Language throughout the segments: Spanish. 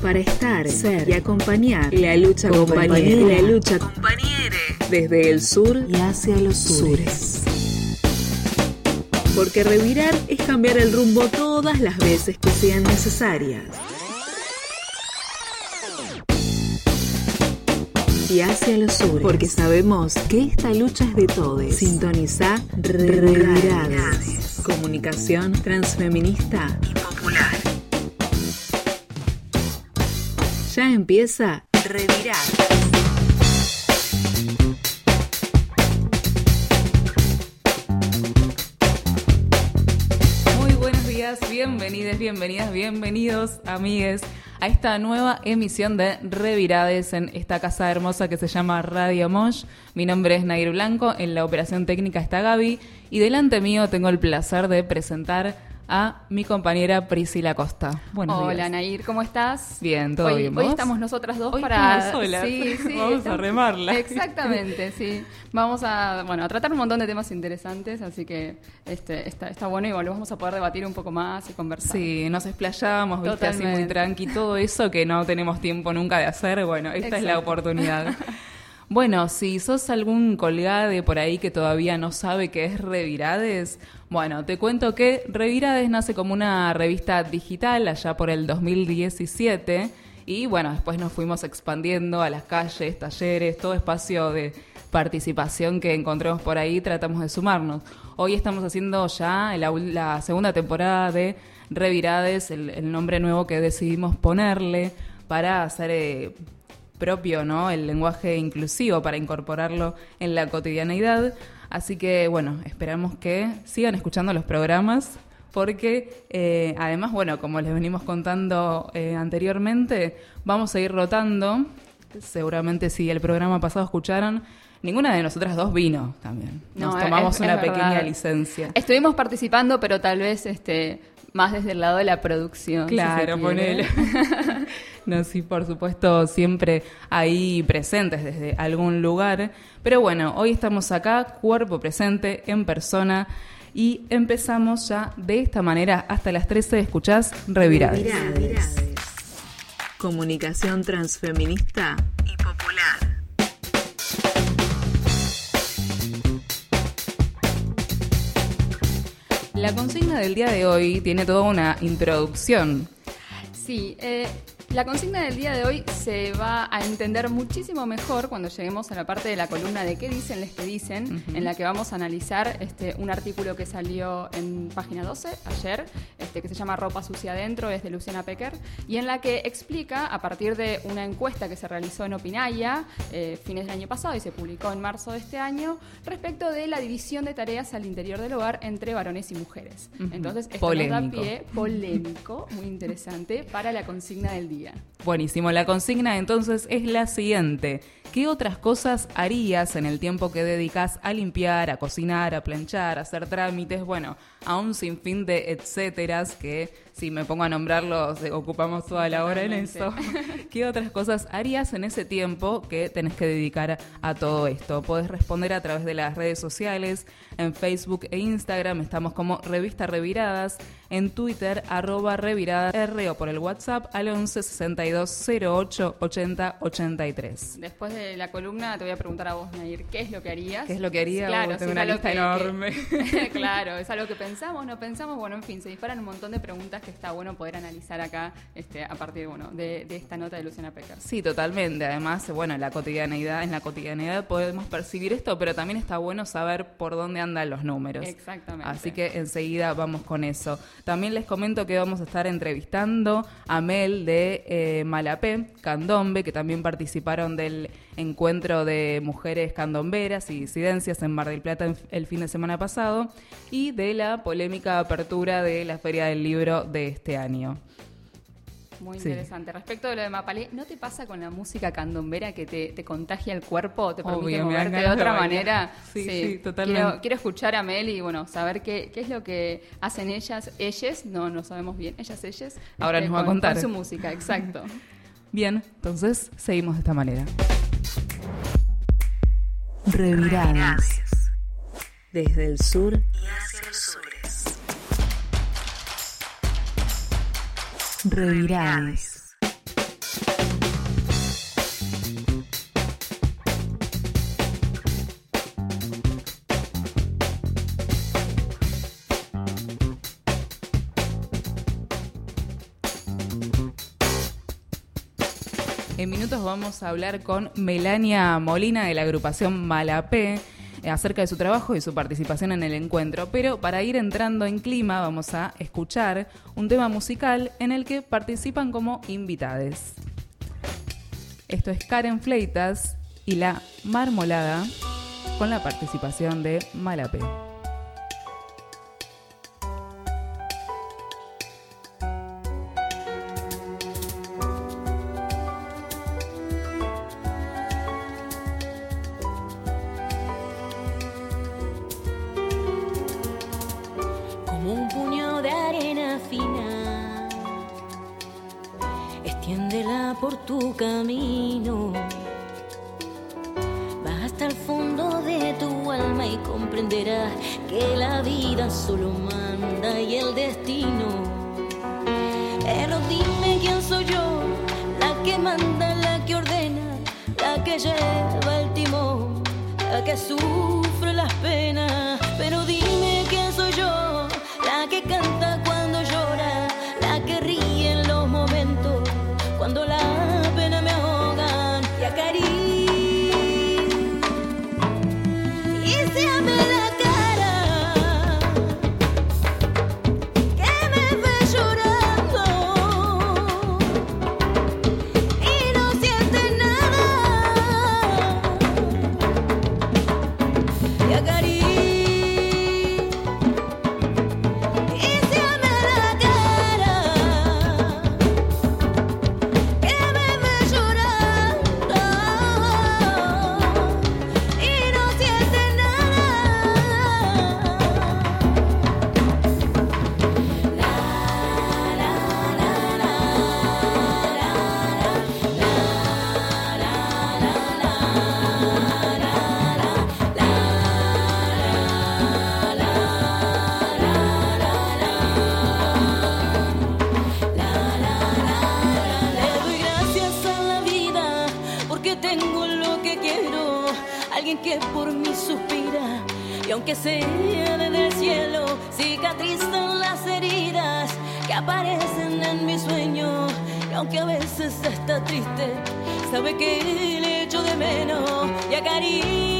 para estar, ser y acompañar la lucha compañera, la lucha compañere desde el sur y hacia los sures. Porque revirar es cambiar el rumbo todas las veces que sean necesarias. Y hacia los sures, porque sabemos que esta lucha es de todos. Sintoniza Revirades. Comunicación transfeminista y popular. Ya empieza Revirades. Muy buenos días, bienvenidas, bienvenidas, bienvenidos, amigues, a esta nueva emisión de Revirades en esta casa hermosa que se llama Radio Mosh. Mi nombre es Nair Blanco, en la operación técnica está Gaby, y delante mío tengo el placer de presentar a mi compañera Priscila Costa. Buenos días. Hola Nair, ¿cómo estás? Bien, ¿todo bien? Hoy estamos nosotras dos hoy para... solas. Sí, Vamos a remarla. Exactamente, sí. Vamos a tratar un montón de temas interesantes, así que está bueno y lo vamos a poder debatir un poco más y conversar. Sí, nos explayamos, viste, así muy tranqui, todo eso que no tenemos tiempo nunca de hacer. Bueno, esta es la oportunidad. Bueno, si sos algún colgade por ahí que todavía no sabe qué es Revirades, bueno, te cuento que Revirades nace como una revista digital allá por el 2017 y bueno, después nos fuimos expandiendo a las calles, talleres, todo espacio de participación que encontremos por ahí, tratamos de sumarnos. Hoy estamos haciendo ya la segunda temporada de Revirades, el nombre nuevo que decidimos ponerle para hacer... propio, ¿no? El lenguaje inclusivo para incorporarlo en la cotidianeidad. Así que, bueno, esperamos que sigan escuchando los programas porque, además, bueno, como les venimos contando anteriormente, vamos a ir rotando. Seguramente si el programa pasado escucharon, ninguna de nosotras dos vino también. Nos tomamos una pequeña licencia. Estuvimos participando, pero tal vez más desde el lado de la producción. Claro, si ponele. No, sí, por supuesto, siempre ahí presentes desde algún lugar. Pero bueno, hoy estamos acá, cuerpo presente, en persona, y empezamos ya de esta manera hasta las 13. ¿Escuchás? Revirades. Revirades. Comunicación transfeminista y popular. La consigna del día de hoy tiene toda una introducción. Sí, la consigna del día de hoy se va a entender muchísimo mejor cuando lleguemos a la parte de la columna de ¿Qué dicen les que dicen? En la que vamos a analizar un artículo que salió en página 12 ayer, que se llama Ropa sucia adentro, es de Luciana Pecker, y en la que explica, a partir de una encuesta que se realizó en Opinaya fines del año pasado y se publicó en marzo de este año, respecto de la división de tareas al interior del hogar entre varones y mujeres. Entonces, esto nos da pie, polémico, muy interesante, para la consigna del día. Buenísimo, la consigna entonces es la siguiente. ¿Qué otras cosas harías en el tiempo que dedicas a limpiar, a cocinar, a planchar, a hacer trámites? Bueno, a un sinfín de etcéteras que si me pongo a nombrarlos ocupamos toda la hora en eso. ¿Qué otras cosas harías en ese tiempo que tenés que dedicar a todo esto? Podés responder a través de las redes sociales, en Facebook e Instagram estamos como Revista Reviradas, en Twitter @reviradasr o por el WhatsApp al 11 62 08 80 83. Después de la columna te voy a preguntar a vos, Nair, ¿qué es lo que harías? ¿Qué es lo que haría? Claro, tengo una lista enorme. Claro, es algo que pensamos, no pensamos, bueno, en fin, se disparan un montón de preguntas que está bueno poder analizar acá a partir de esta nota de Luciana Pecker. Sí, totalmente. Además, bueno, en la cotidianidad podemos percibir esto, pero también está bueno saber por dónde andan los números. Exactamente. Así que enseguida vamos con eso. También les comento que vamos a estar entrevistando a Mel de Malapé, Candombe, que también participaron del encuentro de mujeres candomberas y disidencias en Mar del Plata el fin de semana pasado, y de la polémica apertura de la Feria del Libro de este año. Muy interesante. Respecto de lo de Mapalé, ¿no te pasa con la música candombera que te contagia el cuerpo? ¿Te permite moverte de otra manera? Sí, totalmente. Quiero escuchar a Mel y saber qué es lo que hacen ellas, no sabemos bien, ellas. Ahora nos va a contar. Con su música, exacto. Bien, entonces seguimos de esta manera. Revirades. Desde el sur y hacia los sures. Revirades. En minutos vamos a hablar con Melania Molina de la agrupación Malapé acerca de su trabajo y su participación en el encuentro. Pero para ir entrando en clima vamos a escuchar un tema musical en el que participan como invitades. Esto es Karen Fleitas y La Marmolada con la participación de Malapé. Un puño de arena fina, extiéndela por tu camino. Vas hasta el fondo de tu alma y comprenderás que la vida solo manda y el destino. Pero dime quién soy yo, la que manda, la que ordena, la que lleva el timón, la que sufre las penas. Pero dime quién soy yo, la que canta cuando llora, la que ríe en los momentos cuando la pena me ahogan y acaricia. Y séame la cara que me ve llorando y no siente nada y acaricia. Que por mí suspira y aunque sea desde el cielo cicatrizan las heridas que aparecen en mis sueños, y aunque a veces está triste sabe que le echo de menos y acaricia.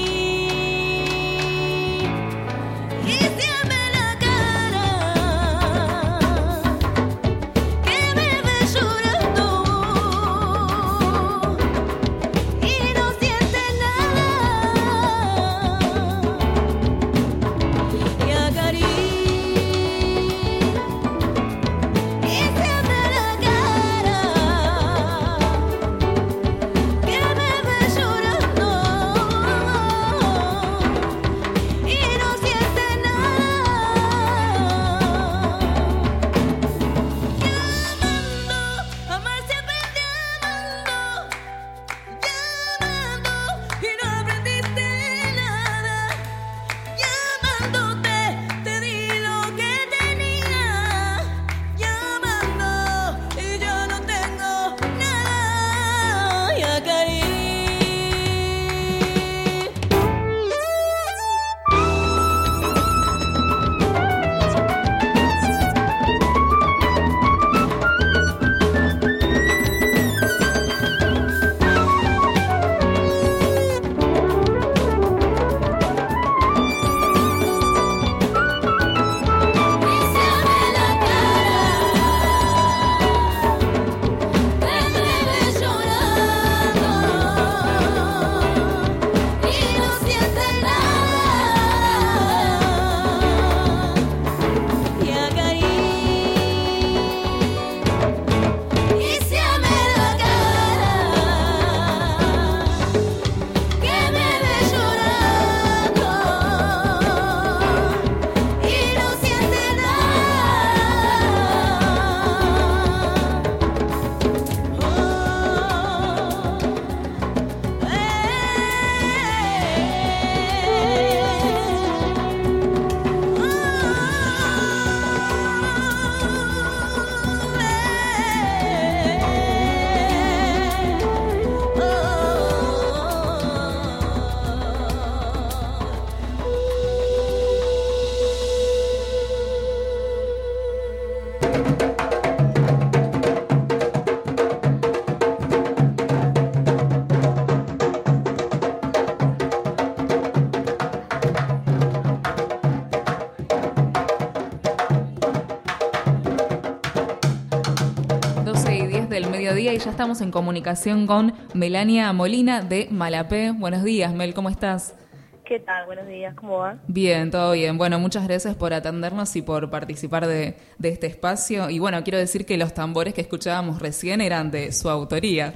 mediodía y ya estamos en comunicación con Melania Molina de Malapé. Buenos días, Mel, ¿cómo estás? ¿Qué tal? Buenos días, ¿cómo va? Bien, todo bien. Bueno, muchas gracias por atendernos y por participar de este espacio. Y bueno, quiero decir que los tambores que escuchábamos recién eran de su autoría.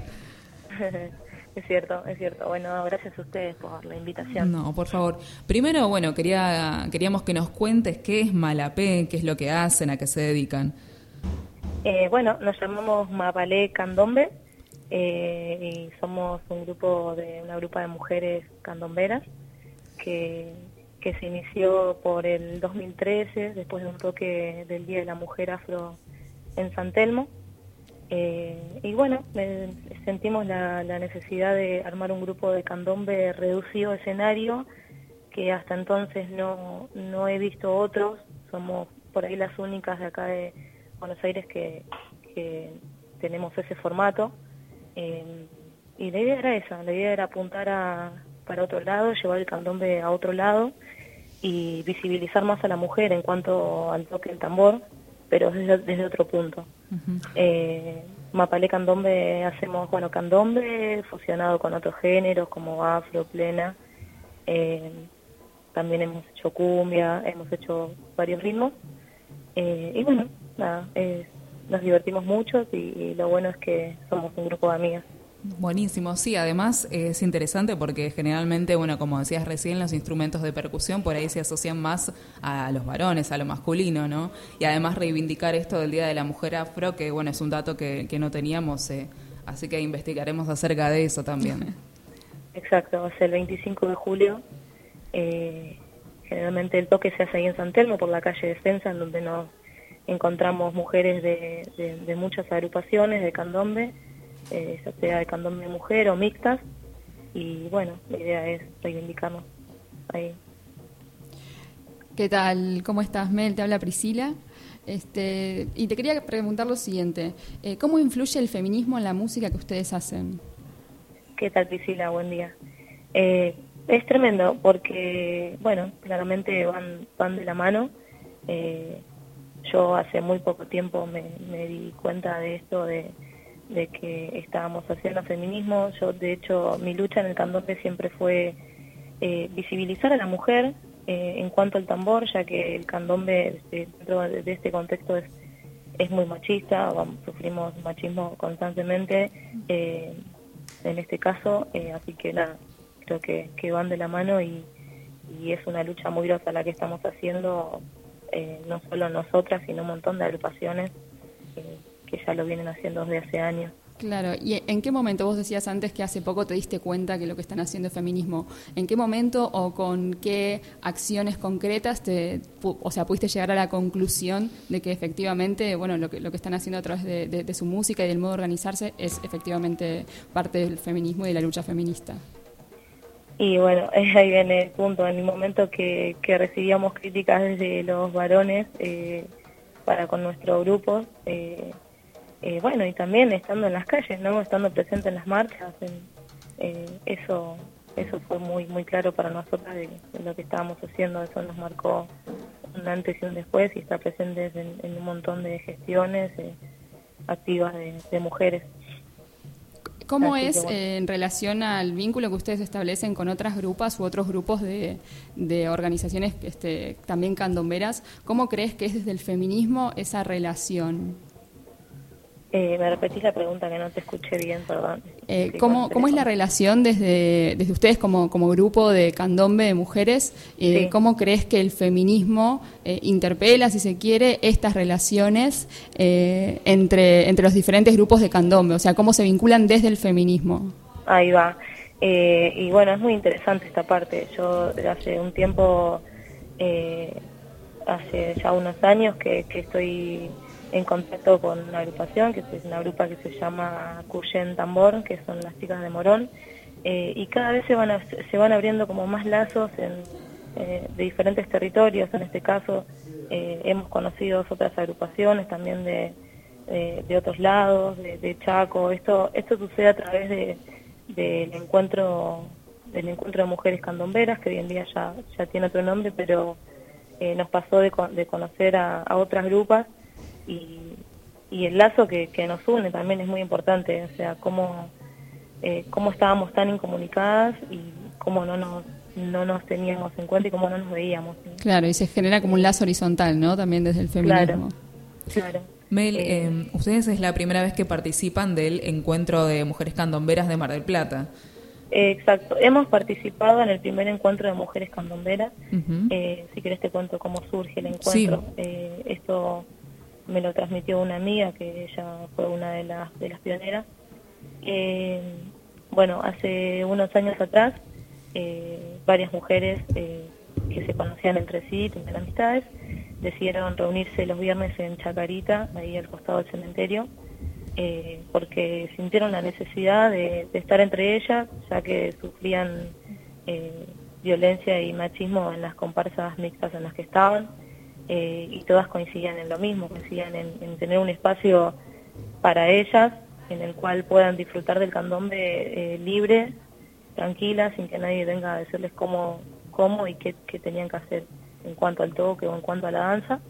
Es cierto. Bueno, gracias a ustedes por la invitación. No, por favor. Primero, bueno, queríamos que nos cuentes qué es Malapé, qué es lo que hacen, a qué se dedican. Bueno, nos llamamos Mapalé Candombe y somos una grupa de mujeres candomberas que se inició por el 2013, después de un toque del Día de la Mujer Afro en San Telmo. Y bueno, sentimos la necesidad de armar un grupo de candombe reducido escenario, que hasta entonces no he visto otros. Somos por ahí las únicas de acá de Buenos Aires que tenemos ese formato. Y la idea era esa, la idea era apuntar para otro lado, llevar el candombe a otro lado y visibilizar más a la mujer en cuanto al toque del tambor, pero desde otro punto. Uh-huh. Mapalé Candombe hacemos, candombe fusionado con otros géneros como afro, plena, también hemos hecho cumbia, hemos hecho varios ritmos, y bueno, nada, nos divertimos mucho y lo bueno es que somos un grupo de amigas. Buenísimo, sí, además es interesante porque generalmente, bueno, como decías recién, los instrumentos de percusión por ahí se asocian más a los varones, a lo masculino, ¿no? Y además reivindicar esto del Día de la Mujer Afro, que bueno, es un dato que no teníamos, así que investigaremos acerca de eso también. Exacto, va a ser el 25 de julio, generalmente el toque se hace ahí en San Telmo, por la calle Defensa, en donde nos encontramos mujeres de muchas agrupaciones de candombe, ya sea de candombe de mujer o mixtas, y bueno, la idea es reivindicarnos ahí. ¿Qué tal? ¿Cómo estás, Mel? Te habla Priscila. Y te quería preguntar lo siguiente, ¿cómo influye el feminismo en la música que ustedes hacen? ¿Qué tal, Priscila? Buen día. Es tremendo porque, bueno, claramente van de la mano. Yo hace muy poco tiempo me di cuenta de esto, de que estábamos haciendo feminismo. Yo, de hecho, mi lucha en el candombe siempre fue visibilizar a la mujer en cuanto al tambor, ya que el candombe dentro de este contexto es muy machista, sufrimos machismo constantemente en este caso, así que nada, creo que van de la mano y es una lucha muy grosa la que estamos haciendo, no solo nosotras, sino un montón de agrupaciones que ya lo vienen haciendo desde hace años. Claro, ¿y en qué momento? Vos decías antes que hace poco te diste cuenta que lo que están haciendo es feminismo. ¿En qué momento o con qué acciones concretas pudiste llegar a la conclusión de que efectivamente, bueno, lo que están haciendo a través de su música y del modo de organizarse es efectivamente parte del feminismo y de la lucha feminista? Y bueno, ahí viene el punto. En el momento que recibíamos críticas desde los varones para con nuestro grupo, bueno, y también estando en las calles, ¿no? Estando presente en las marchas, eso fue muy muy claro para nosotras de lo que estábamos haciendo. Eso nos marcó un antes y un después, y está presente en un montón de gestiones activas de mujeres. ¿Cómo es en relación al vínculo que ustedes establecen con otras grupas u otros grupos de organizaciones también candomberas? ¿Cómo crees que es desde el feminismo esa relación? Me repetís la pregunta, que no te escuché bien, perdón. ¿Cómo es la relación desde ustedes como grupo de candombe de mujeres? Sí. ¿Cómo crees que el feminismo interpela, si se quiere, estas relaciones entre los diferentes grupos de candombe? O sea, ¿cómo se vinculan desde el feminismo? Ahí va. Y bueno, es muy interesante esta parte. Yo hace un tiempo, hace ya unos años que estoy en contacto con una agrupación, que es una grupa que se llama Cuyen Tambor, que son las chicas de Morón, y cada vez se van abriendo como más lazos de diferentes territorios. En este caso hemos conocido otras agrupaciones también de otros lados, de Chaco. Esto sucede a través del encuentro de mujeres candomberas, que hoy en día ya tiene otro nombre, pero nos pasó de conocer a otras grupas el lazo que nos une también es muy importante, o sea, cómo estábamos tan incomunicadas y cómo no nos teníamos en cuenta y cómo no nos veíamos. Claro, y se genera como un lazo horizontal, ¿no? También desde el feminismo. Claro. Mel, ustedes es la primera vez que participan del encuentro de mujeres candomberas de Mar del Plata. Exacto, hemos participado en el primer encuentro de mujeres candomberas. Si querés te cuento cómo surge el encuentro. Sí. Esto me lo transmitió una amiga que ella fue una de las pioneras. Bueno, hace unos años atrás, varias mujeres que se conocían entre sí, tenían amistades, decidieron reunirse los viernes en Chacarita, ahí al costado del cementerio, porque sintieron la necesidad de estar entre ellas, ya que sufrían violencia y machismo en las comparsas mixtas en las que estaban, y todas coincidían en lo mismo, coincidían en tener un espacio para ellas, en el cual puedan disfrutar del candombe libre, tranquila, sin que nadie venga a decirles cómo y qué tenían que hacer en cuanto al toque o en cuanto a la danza.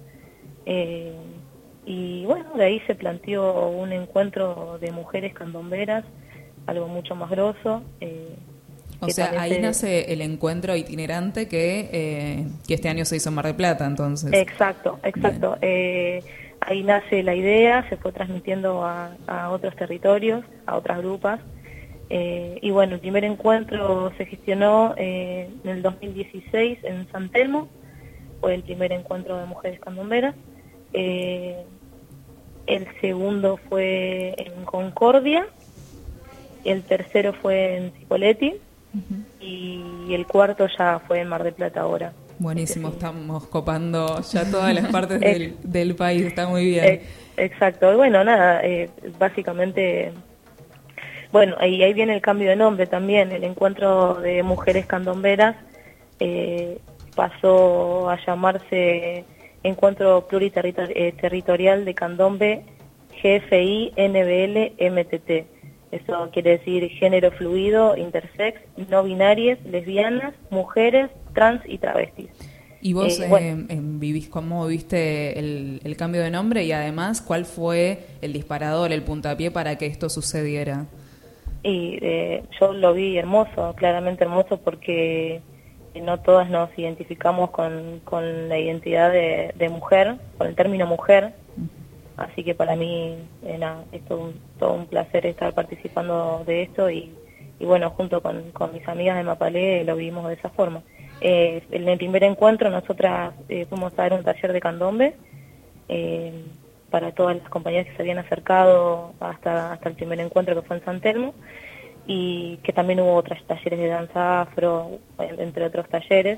Y bueno, de ahí se planteó un encuentro de mujeres candomberas, algo mucho más grosso. O sea, ahí nace el encuentro itinerante que este año se hizo en Mar del Plata, entonces. Exacto. Ahí nace la idea, se fue transmitiendo a otros territorios, a otras grupas. Y bueno, el primer encuentro se gestionó en el 2016 en San Telmo, fue el primer encuentro de mujeres candomberas. El segundo fue en Concordia, el tercero fue en Cipolletti, y el cuarto ya fue en Mar del Plata ahora. Buenísimo, estamos copando ya todas las partes del país, está muy bien. Exacto, bueno, nada, básicamente, bueno, ahí viene el cambio de nombre también. El encuentro de mujeres candomberas pasó a llamarse Encuentro Pluriterritorial de Candombe GFI NBL MTT. Eso quiere decir género fluido, intersex, no binarias, lesbianas, mujeres, trans y travestis. ¿Y vos cómo viste el cambio de nombre y además cuál fue el disparador, el puntapié para que esto sucediera? Y yo lo vi hermoso, claramente hermoso, porque no todas nos identificamos con la identidad de mujer, con el término mujer. Así que para mí es todo un placer estar participando de esto y bueno, junto con mis amigas de Mapalé lo vivimos de esa forma. En el primer encuentro nosotras fuimos a dar un taller de candombe para todas las compañeras que se habían acercado hasta el primer encuentro, que fue en San Telmo, y que también hubo otros talleres de danza afro, entre otros talleres.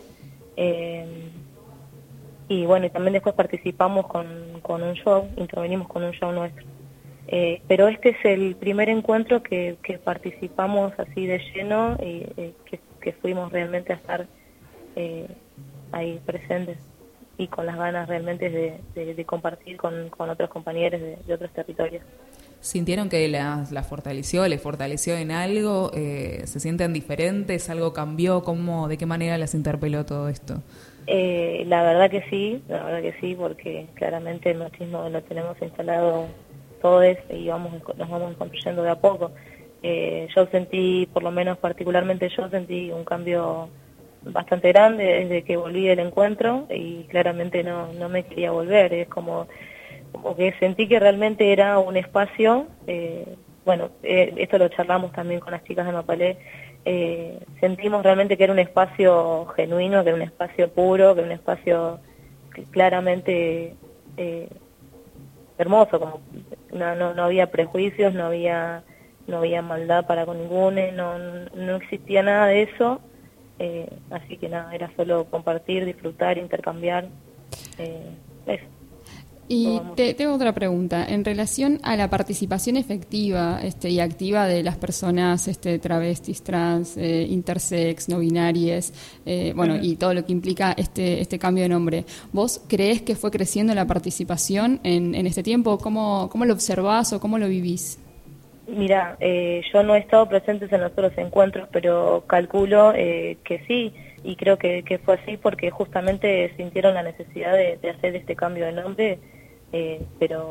Y bueno, y también después participamos con un show, intervenimos con un show nuestro. Pero este es el primer encuentro que participamos así de lleno y que fuimos realmente a estar ahí presentes y con las ganas realmente de compartir con otros compañeros de otros territorios. ¿Sintieron que la fortaleció, les fortaleció en algo? ¿Se sienten diferentes? ¿Algo cambió? ¿De qué manera las interpeló todo esto? La verdad que sí, porque claramente el machismo lo tenemos instalado todos y nos vamos construyendo de a poco. Yo sentí, por lo menos particularmente yo sentí un cambio bastante grande desde que volví del encuentro y claramente no me quería volver. Es como que sentí que realmente era un espacio, esto lo charlamos también con las chicas de Mapalé, sentimos realmente que era un espacio genuino, que era un espacio puro, que era un espacio claramente hermoso, como no había prejuicios, no había maldad para con ninguno, no existía nada de eso, así que nada, era solo compartir, disfrutar, intercambiar, eso. Y tengo otra pregunta. En relación a la participación efectiva y activa de las personas travestis, trans, intersex, no binarias, y todo lo que implica este cambio de nombre, ¿vos creés que fue creciendo la participación en este tiempo? ¿Cómo lo observás o cómo lo vivís? Mira, yo no he estado presente en los otros encuentros, pero calculo que sí, y creo que fue así porque justamente sintieron la necesidad de hacer este cambio de nombre, pero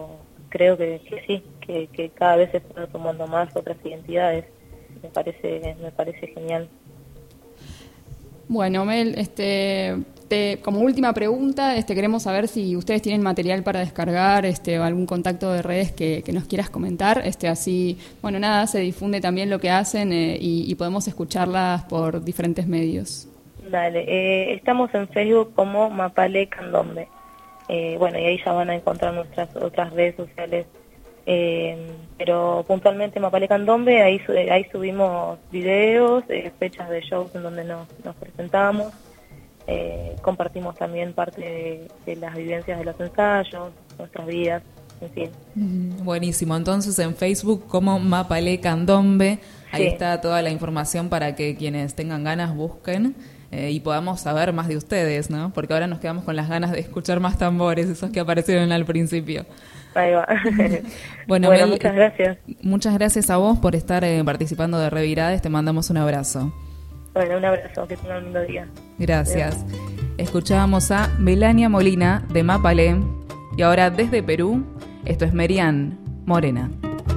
creo que sí, que cada vez se están tomando más otras identidades. Me parece genial. Bueno, Mel, como última pregunta, queremos saber si ustedes tienen material para descargar, o algún contacto de redes que nos quieras comentar, así, bueno, nada, se difunde también lo que hacen y podemos escucharlas por diferentes medios. Dale, estamos en Facebook como Mapale Candombe. Bueno, y ahí ya van a encontrar nuestras otras redes sociales. Pero puntualmente Mapale Candombe, ahí subimos videos, fechas de shows en donde nos presentamos, compartimos también parte de las vivencias de los ensayos, nuestras vidas, en fin. Buenísimo, entonces en Facebook como Mapale Candombe, ahí está toda la información para que quienes tengan ganas busquen y podamos saber más de ustedes, ¿no? Porque ahora nos quedamos con las ganas de escuchar más tambores, esos que aparecieron al principio. Ahí va. Bueno, Mel, muchas gracias. Muchas gracias a vos por estar participando de Revirades. Te mandamos un abrazo. Bueno, un abrazo. Que tengan un lindo día. Gracias. Escuchábamos a Melania Molina de Mapale. Y ahora desde Perú, esto es Merian Morena.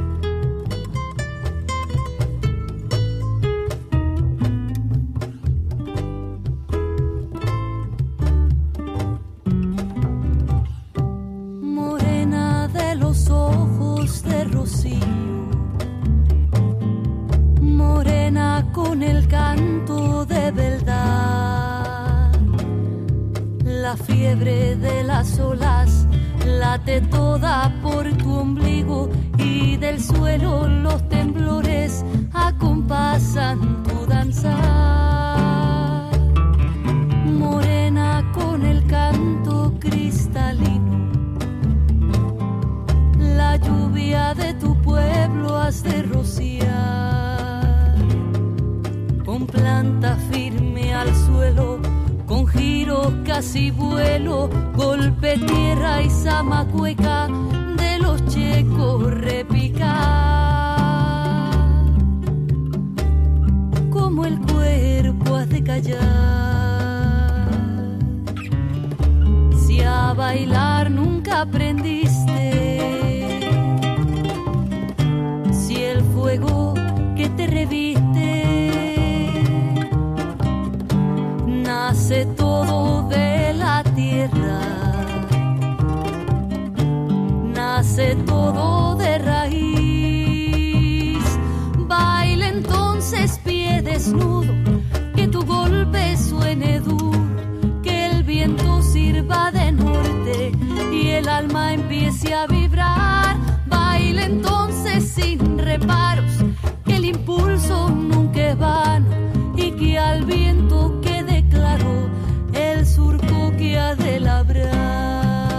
De rocío, morena con el canto de verdad, la fiebre de las olas late toda por tu ombligo y del suelo los temblores acompasan tu danzar. Morena con el canto cristalino, la lluvia de tu pueblo has de rociar, con planta firme al suelo, con giro casi vuelo, golpe tierra y zamacueca de los checos repicar, como el cuerpo has de callar, si a bailar nunca aprendiste, el fuego que te reviste nace todo de la tierra, nace todo de raíz. Baila entonces pie desnudo, que tu golpe suene duro, que el viento sirva de norte y el alma empiece a vibrar. Baila entonces sin reparos, que el impulso nunca es vano y que al viento quede claro el surco que ha de labrar.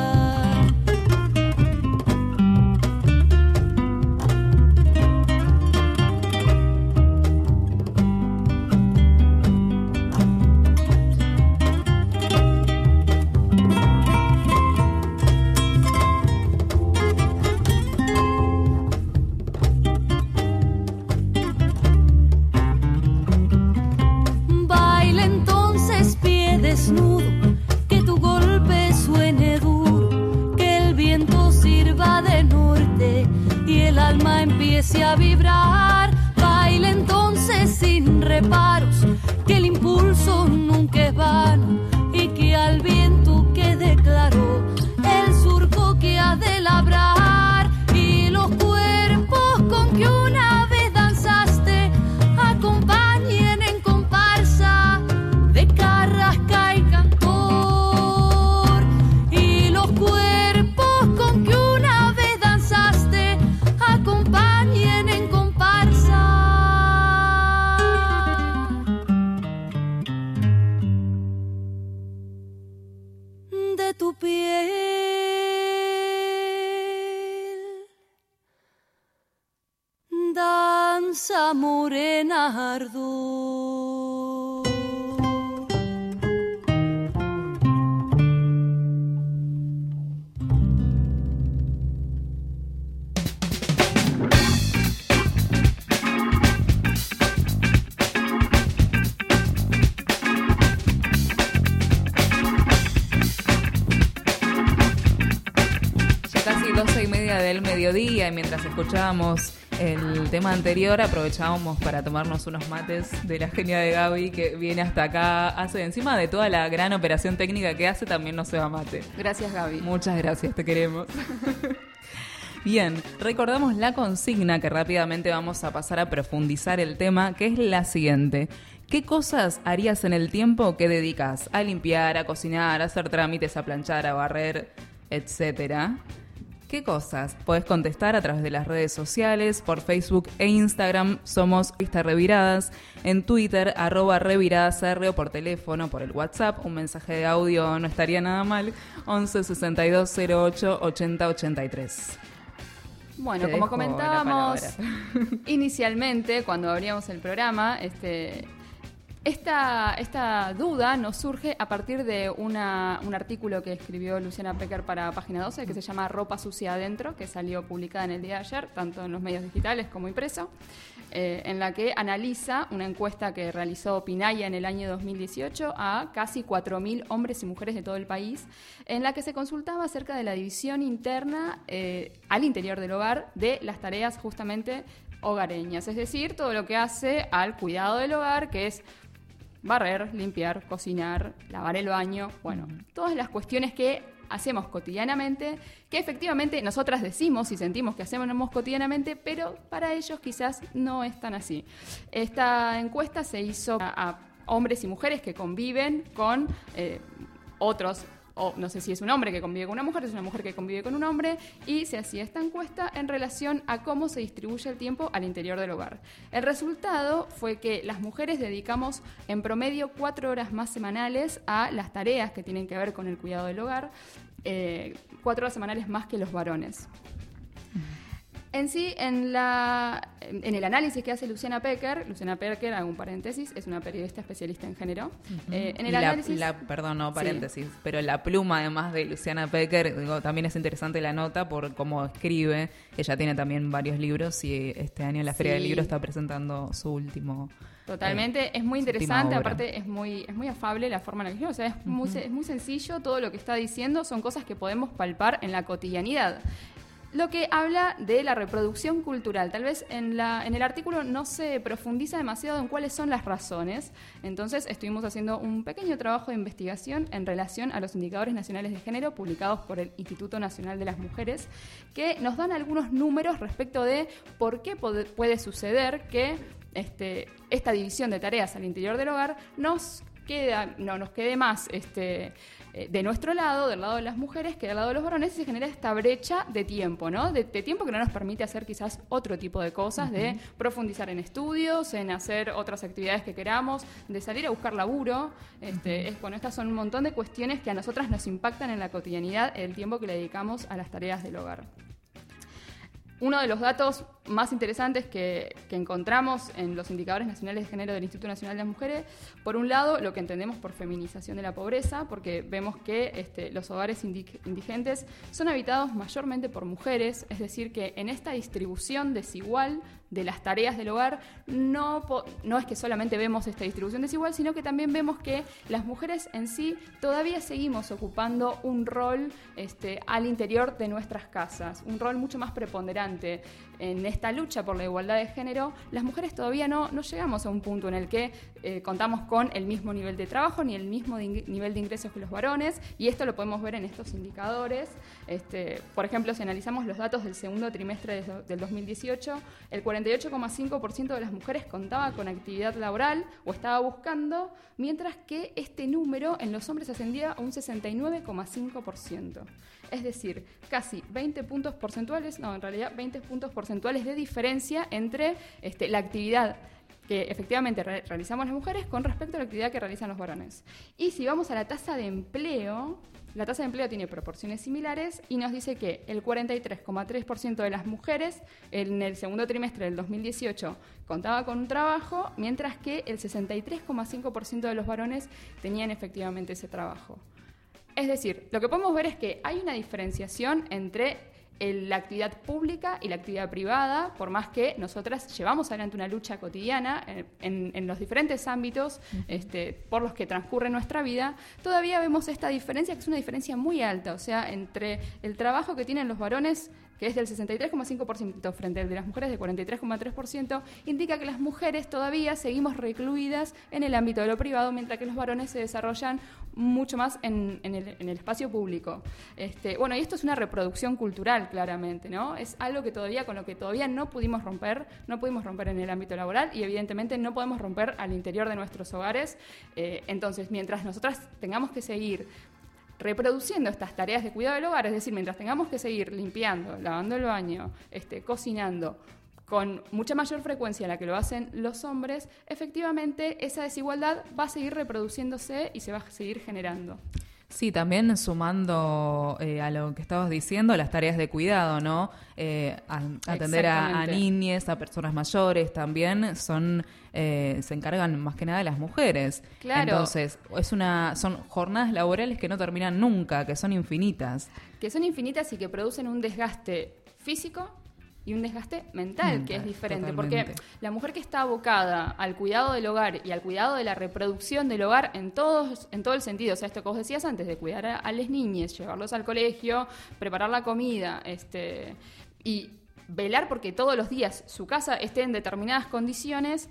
Desnudo, que tu golpe suene duro, que el viento sirva de norte y el alma empiece a vibrar. Baila entonces sin reparos, que el impulso nunca es vano y que al viento quede claro el surco que ha de labrar. Y los cuerpos con que una vez danzaste acompañen en comparsa de carrasca y cantor, y los cuerpos con que una vez danzaste acompañen en comparsa de tu piel. Danza morena ardor. casi 12:30 del mediodía y mientras escuchábamos el tema anterior aprovechábamos para tomarnos unos mates de la genia de Gaby que viene hasta acá, hace encima de toda la gran operación técnica que hace, también nos ceba mate. Gracias, Gaby. Muchas gracias, te queremos. Bien, recordamos la consigna que rápidamente vamos a pasar a profundizar el tema, que es la siguiente. ¿Qué cosas harías en el tiempo que dedicas a limpiar, a cocinar, a hacer trámites, a planchar, a barrer, etcétera? ¿Qué cosas? Podés contestar a través de las redes sociales, por Facebook e Instagram, somos Reviradas, en Twitter, @reviradasr, o por teléfono, por el WhatsApp, un mensaje de audio no estaría nada mal, 11 62 08 80 83. Bueno, como comentábamos inicialmente, cuando abríamos el programa, esta duda nos surge a partir de un artículo que escribió Luciana Pecker para Página 12, que se llama Ropa sucia adentro, que salió publicada en el día de ayer, tanto en los medios digitales como impreso, en la que analiza una encuesta que realizó Pinaya en el año 2018 a casi 4.000 hombres y mujeres de todo el país, en la que se consultaba acerca de la división interna al interior del hogar de las tareas justamente hogareñas, es decir, todo lo que hace al cuidado del hogar, que es barrer, limpiar, cocinar, lavar el baño, bueno, todas las cuestiones que hacemos cotidianamente, que efectivamente nosotras decimos y sentimos que hacemos cotidianamente, pero para ellos quizás no es tan así. Esta encuesta se hizo a hombres y mujeres que conviven con otros, o no sé si es un hombre que convive con una mujer, es una mujer que convive con un hombre, y se hacía esta encuesta en relación a cómo se distribuye el tiempo al interior del hogar. El resultado fue que las mujeres dedicamos en promedio 4 horas más semanales a las tareas que tienen que ver con el cuidado del hogar, 4 horas semanales más que los varones. En sí, en el análisis que hace Luciana Pecker, hago un paréntesis, es una periodista especialista en género. En el análisis... Perdón, no paréntesis, pero la pluma además de Luciana Pecker, digo, también es interesante la nota por cómo escribe. Ella tiene también varios libros y este año en la Feria del Libro está presentando su último... Totalmente, es muy interesante, aparte es muy afable la forma en la que escribe, o sea, es muy sencillo, todo lo que está diciendo son cosas que podemos palpar en la cotidianidad. Lo que habla de la reproducción cultural. Tal vez en el artículo no se profundiza demasiado en cuáles son las razones. Entonces estuvimos haciendo un pequeño trabajo de investigación en relación a los indicadores nacionales de género publicados por el Instituto Nacional de las Mujeres, que nos dan algunos números respecto de por qué puede suceder que esta división de tareas al interior del hogar no nos quede más de nuestro lado, del lado de las mujeres, que del lado de los varones, y se genera esta brecha de tiempo, ¿no? De tiempo que no nos permite hacer quizás otro tipo de cosas, de profundizar en estudios, en hacer otras actividades que queramos, de salir a buscar laburo. Estas son un montón de cuestiones que a nosotras nos impactan en la cotidianidad, el tiempo que le dedicamos a las tareas del hogar. Uno de los datos más interesantes que encontramos en los indicadores nacionales de género del Instituto Nacional de las Mujeres, por un lado, lo que entendemos por feminización de la pobreza, porque vemos que los hogares indigentes son habitados mayormente por mujeres, es decir, que en esta distribución desigual de las tareas del hogar, no es que solamente vemos esta distribución desigual, sino que también vemos que las mujeres en sí todavía seguimos ocupando un rol al interior de nuestras casas, un rol mucho más preponderante. En esta lucha por la igualdad de género, las mujeres todavía no llegamos a un punto en el que contamos con el mismo nivel de trabajo ni el mismo nivel de ingresos que los varones, y esto lo podemos ver en estos indicadores. Por ejemplo, si analizamos los datos del segundo trimestre del 2018, el 48,5% de las mujeres contaba con actividad laboral o estaba buscando, mientras que este número en los hombres ascendía a un 69,5%. Es decir, casi 20 puntos porcentuales de diferencia entre la actividad que efectivamente realizamos las mujeres con respecto a la actividad que realizan los varones. Y si vamos a la tasa de empleo, la tasa de empleo tiene proporciones similares y nos dice que el 43,3% de las mujeres en el segundo trimestre del 2018 contaba con un trabajo, mientras que el 63,5% de los varones tenían efectivamente ese trabajo. Es decir, lo que podemos ver es que hay una diferenciación entre la actividad pública y la actividad privada, por más que nosotras llevamos adelante una lucha cotidiana en los diferentes ámbitos por los que transcurre nuestra vida, todavía vemos esta diferencia, que es una diferencia muy alta, o sea, entre el trabajo que tienen los varones, que es del 63,5% frente al de las mujeres de 43,3%, indica que las mujeres todavía seguimos recluidas en el ámbito de lo privado, mientras que los varones se desarrollan mucho más en el espacio público. Bueno, y esto es una reproducción cultural, claramente, ¿no? Es algo que todavía, con lo que todavía no pudimos romper en el ámbito laboral y evidentemente no podemos romper al interior de nuestros hogares. Entonces, mientras nosotras tengamos que seguir reproduciendo estas tareas de cuidado del hogar, es decir, mientras tengamos que seguir limpiando, lavando el baño, cocinando, con mucha mayor frecuencia a la que lo hacen los hombres, efectivamente esa desigualdad va a seguir reproduciéndose y se va a seguir generando. Sí, también sumando a lo que estabas diciendo, las tareas de cuidado, ¿no? Atender a niñas, a personas mayores, también se encargan más que nada de las mujeres. Claro. Entonces, son jornadas laborales que no terminan nunca, que son infinitas. Que son infinitas y que producen un desgaste físico y un desgaste mental, que es diferente. Totalmente. Porque la mujer que está abocada al cuidado del hogar y al cuidado de la reproducción del hogar en todo el sentido, o sea, esto que vos decías antes, de cuidar a las niñas, llevarlos al colegio, preparar la comida, y velar porque todos los días su casa esté en determinadas condiciones,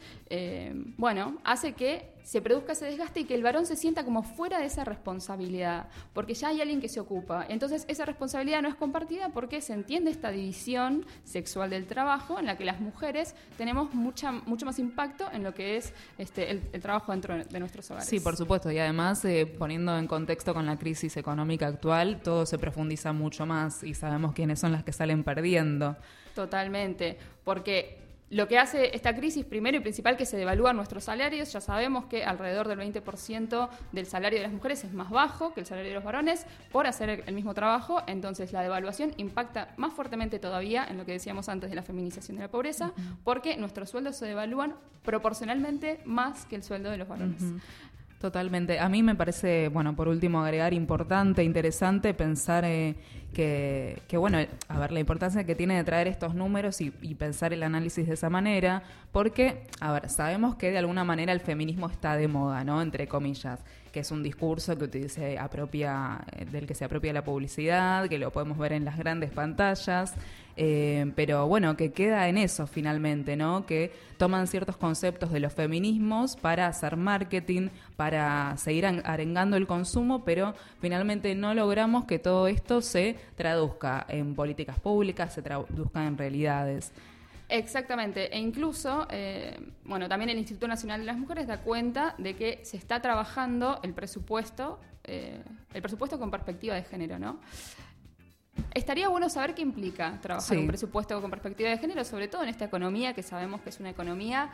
hace que se produzca ese desgaste y que el varón se sienta como fuera de esa responsabilidad, porque ya hay alguien que se ocupa. Entonces esa responsabilidad no es compartida porque se entiende esta división sexual del trabajo en la que las mujeres tenemos mucho más impacto en lo que es el trabajo dentro de nuestros hogares. Sí, por supuesto, y además poniendo en contexto con la crisis económica actual, todo se profundiza mucho más y sabemos quiénes son las que salen perdiendo. Totalmente, porque lo que hace esta crisis, primero y principal, que se devalúan nuestros salarios. Ya sabemos que alrededor del 20% del salario de las mujeres es más bajo que el salario de los varones por hacer el mismo trabajo. Entonces la devaluación impacta más fuertemente todavía en lo que decíamos antes de la feminización de la pobreza, porque nuestros sueldos se devalúan proporcionalmente más que el sueldo de los varones. Totalmente. A mí me parece, por último agregar importante, interesante pensar que la importancia que tiene de traer estos números y pensar el análisis de esa manera, porque, sabemos que de alguna manera el feminismo está de moda, ¿no? Entre comillas, que es un discurso del que se apropia la publicidad, que lo podemos ver en las grandes pantallas, pero que queda en eso finalmente, ¿no? Que toman ciertos conceptos de los feminismos para hacer marketing, para seguir arengando el consumo, pero finalmente no logramos que todo esto se traduzca en políticas públicas, se traduzca en realidades. Exactamente, e incluso, también el Instituto Nacional de las Mujeres da cuenta de que se está trabajando el presupuesto con perspectiva de género, ¿no? Estaría bueno saber qué implica trabajar un presupuesto con perspectiva de género, sobre todo en esta economía que sabemos que es una economía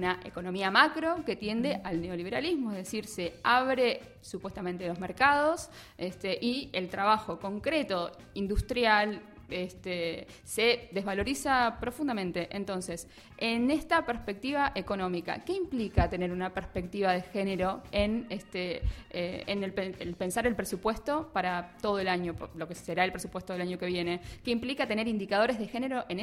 macro que tiende al neoliberalismo, es decir, se abre supuestamente los mercados y el trabajo concreto, industrial, se desvaloriza profundamente. Entonces, en esta perspectiva económica, ¿qué implica tener una perspectiva de género en el pensar el presupuesto para todo el año, lo que será el presupuesto del año que viene? ¿Qué implica tener indicadores de género en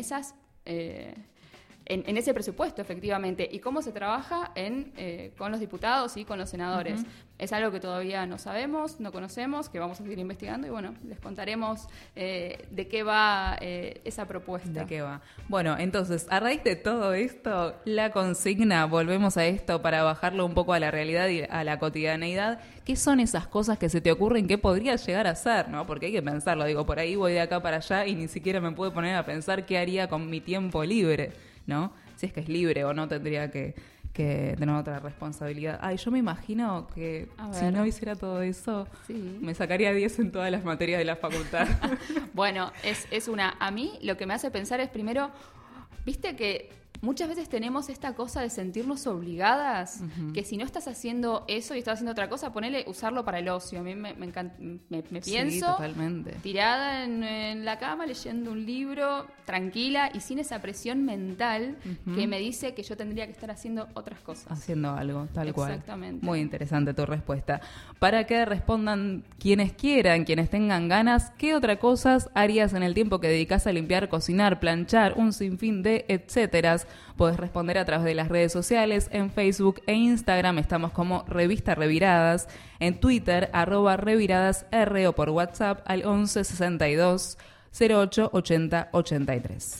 en ese presupuesto, efectivamente, y cómo se trabaja con los diputados y con los senadores? Es algo que todavía no sabemos, no conocemos, que vamos a seguir investigando y les contaremos de qué va esa propuesta. ¿De qué va? Bueno, entonces, a raíz de todo esto, la consigna, volvemos a esto para bajarlo un poco a la realidad y a la cotidianeidad. ¿Qué son esas cosas que se te ocurren que podría llegar a ser, ¿no? Porque hay que pensarlo, por ahí voy de acá para allá y ni siquiera me puedo poner a pensar qué haría con mi tiempo libre, ¿no? Si es que es libre o no, tendría que tener otra responsabilidad. Yo me imagino que si no hiciera todo eso, me sacaría 10 en todas las materias de la facultad. Bueno, a mí lo que me hace pensar es primero, viste que muchas veces tenemos esta cosa de sentirnos obligadas, que si no estás haciendo eso y estás haciendo otra cosa, usarlo para el ocio. A mí me encanta, me pienso totalmente. Tirada en la cama leyendo un libro, tranquila y sin esa presión mental que me dice que yo tendría que estar haciendo otras cosas. Haciendo algo, tal cual. Exactamente. Muy interesante tu respuesta. Para que respondan quienes quieran, quienes tengan ganas, ¿qué otra cosas harías en el tiempo que dedicas a limpiar, cocinar, planchar, un sinfín de etcéteras? Podés responder a través de las redes sociales, en Facebook e Instagram estamos como Revista Reviradas, en Twitter @reviradasr o por WhatsApp al 11 62 08 80 83.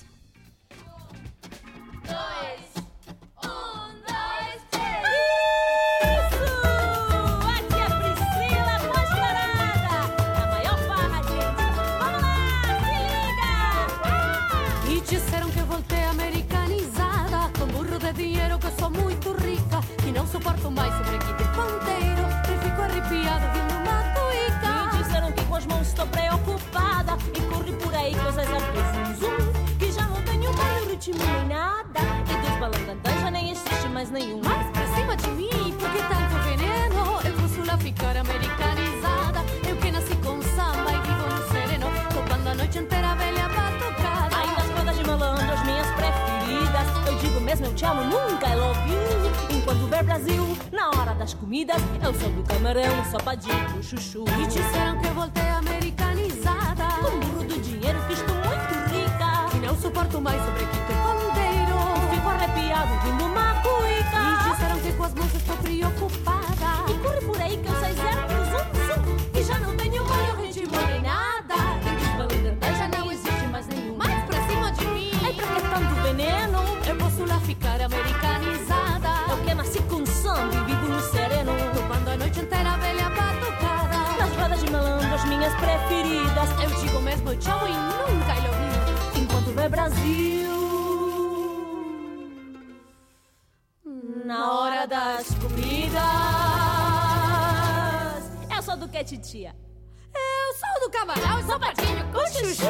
Suporto mais sobrequita e ponteiro e fico arrepiada vindo uma cuica. Me disseram que com as mãos estou preocupada e corri por aí coisas a zum, que já não tenho mais ritmo nem nada. E dos balangandãs já nem existe mais nenhum. Mais pra cima de mim, porque tanto veneno? Eu posso lá ficar americanizada. Eu que nasci com samba e vivo no sereno, topando a noite inteira a velha batucada. Aí nas rodas de malandro as minhas preferidas, eu digo mesmo eu te amo, nunca I love you. Enquanto ver Brasil, na hora das comidas, eu sou do camarão, sapadinho, chuchu. E disseram que eu voltei americanizada, com burro do dinheiro que estou muito rica. E não suporto mais sobrequita e ponteiro, fico arrepiado vindo uma cuica. E disseram que com as mãos estou preocupada e corre por aí que eu sei zero pro zum. E já não tenho mais ritmo nem nada. E dos balangandãs já não existe mais nenhum. Mais pra cima de mim, é pra que tanto veneno? Eu posso lá ficar americanizada. Eu que nasci com samba e vivo no sereno, topando a noite inteira a velha batucada. Nas rodas de malandro as minhas preferidas, eu digo mesmo tchau e nunca I love you. Enquanto vê Brasil, na hora das comidas, eu sou do que, titia? Eu sou do camarão e sapatinho com chuchu.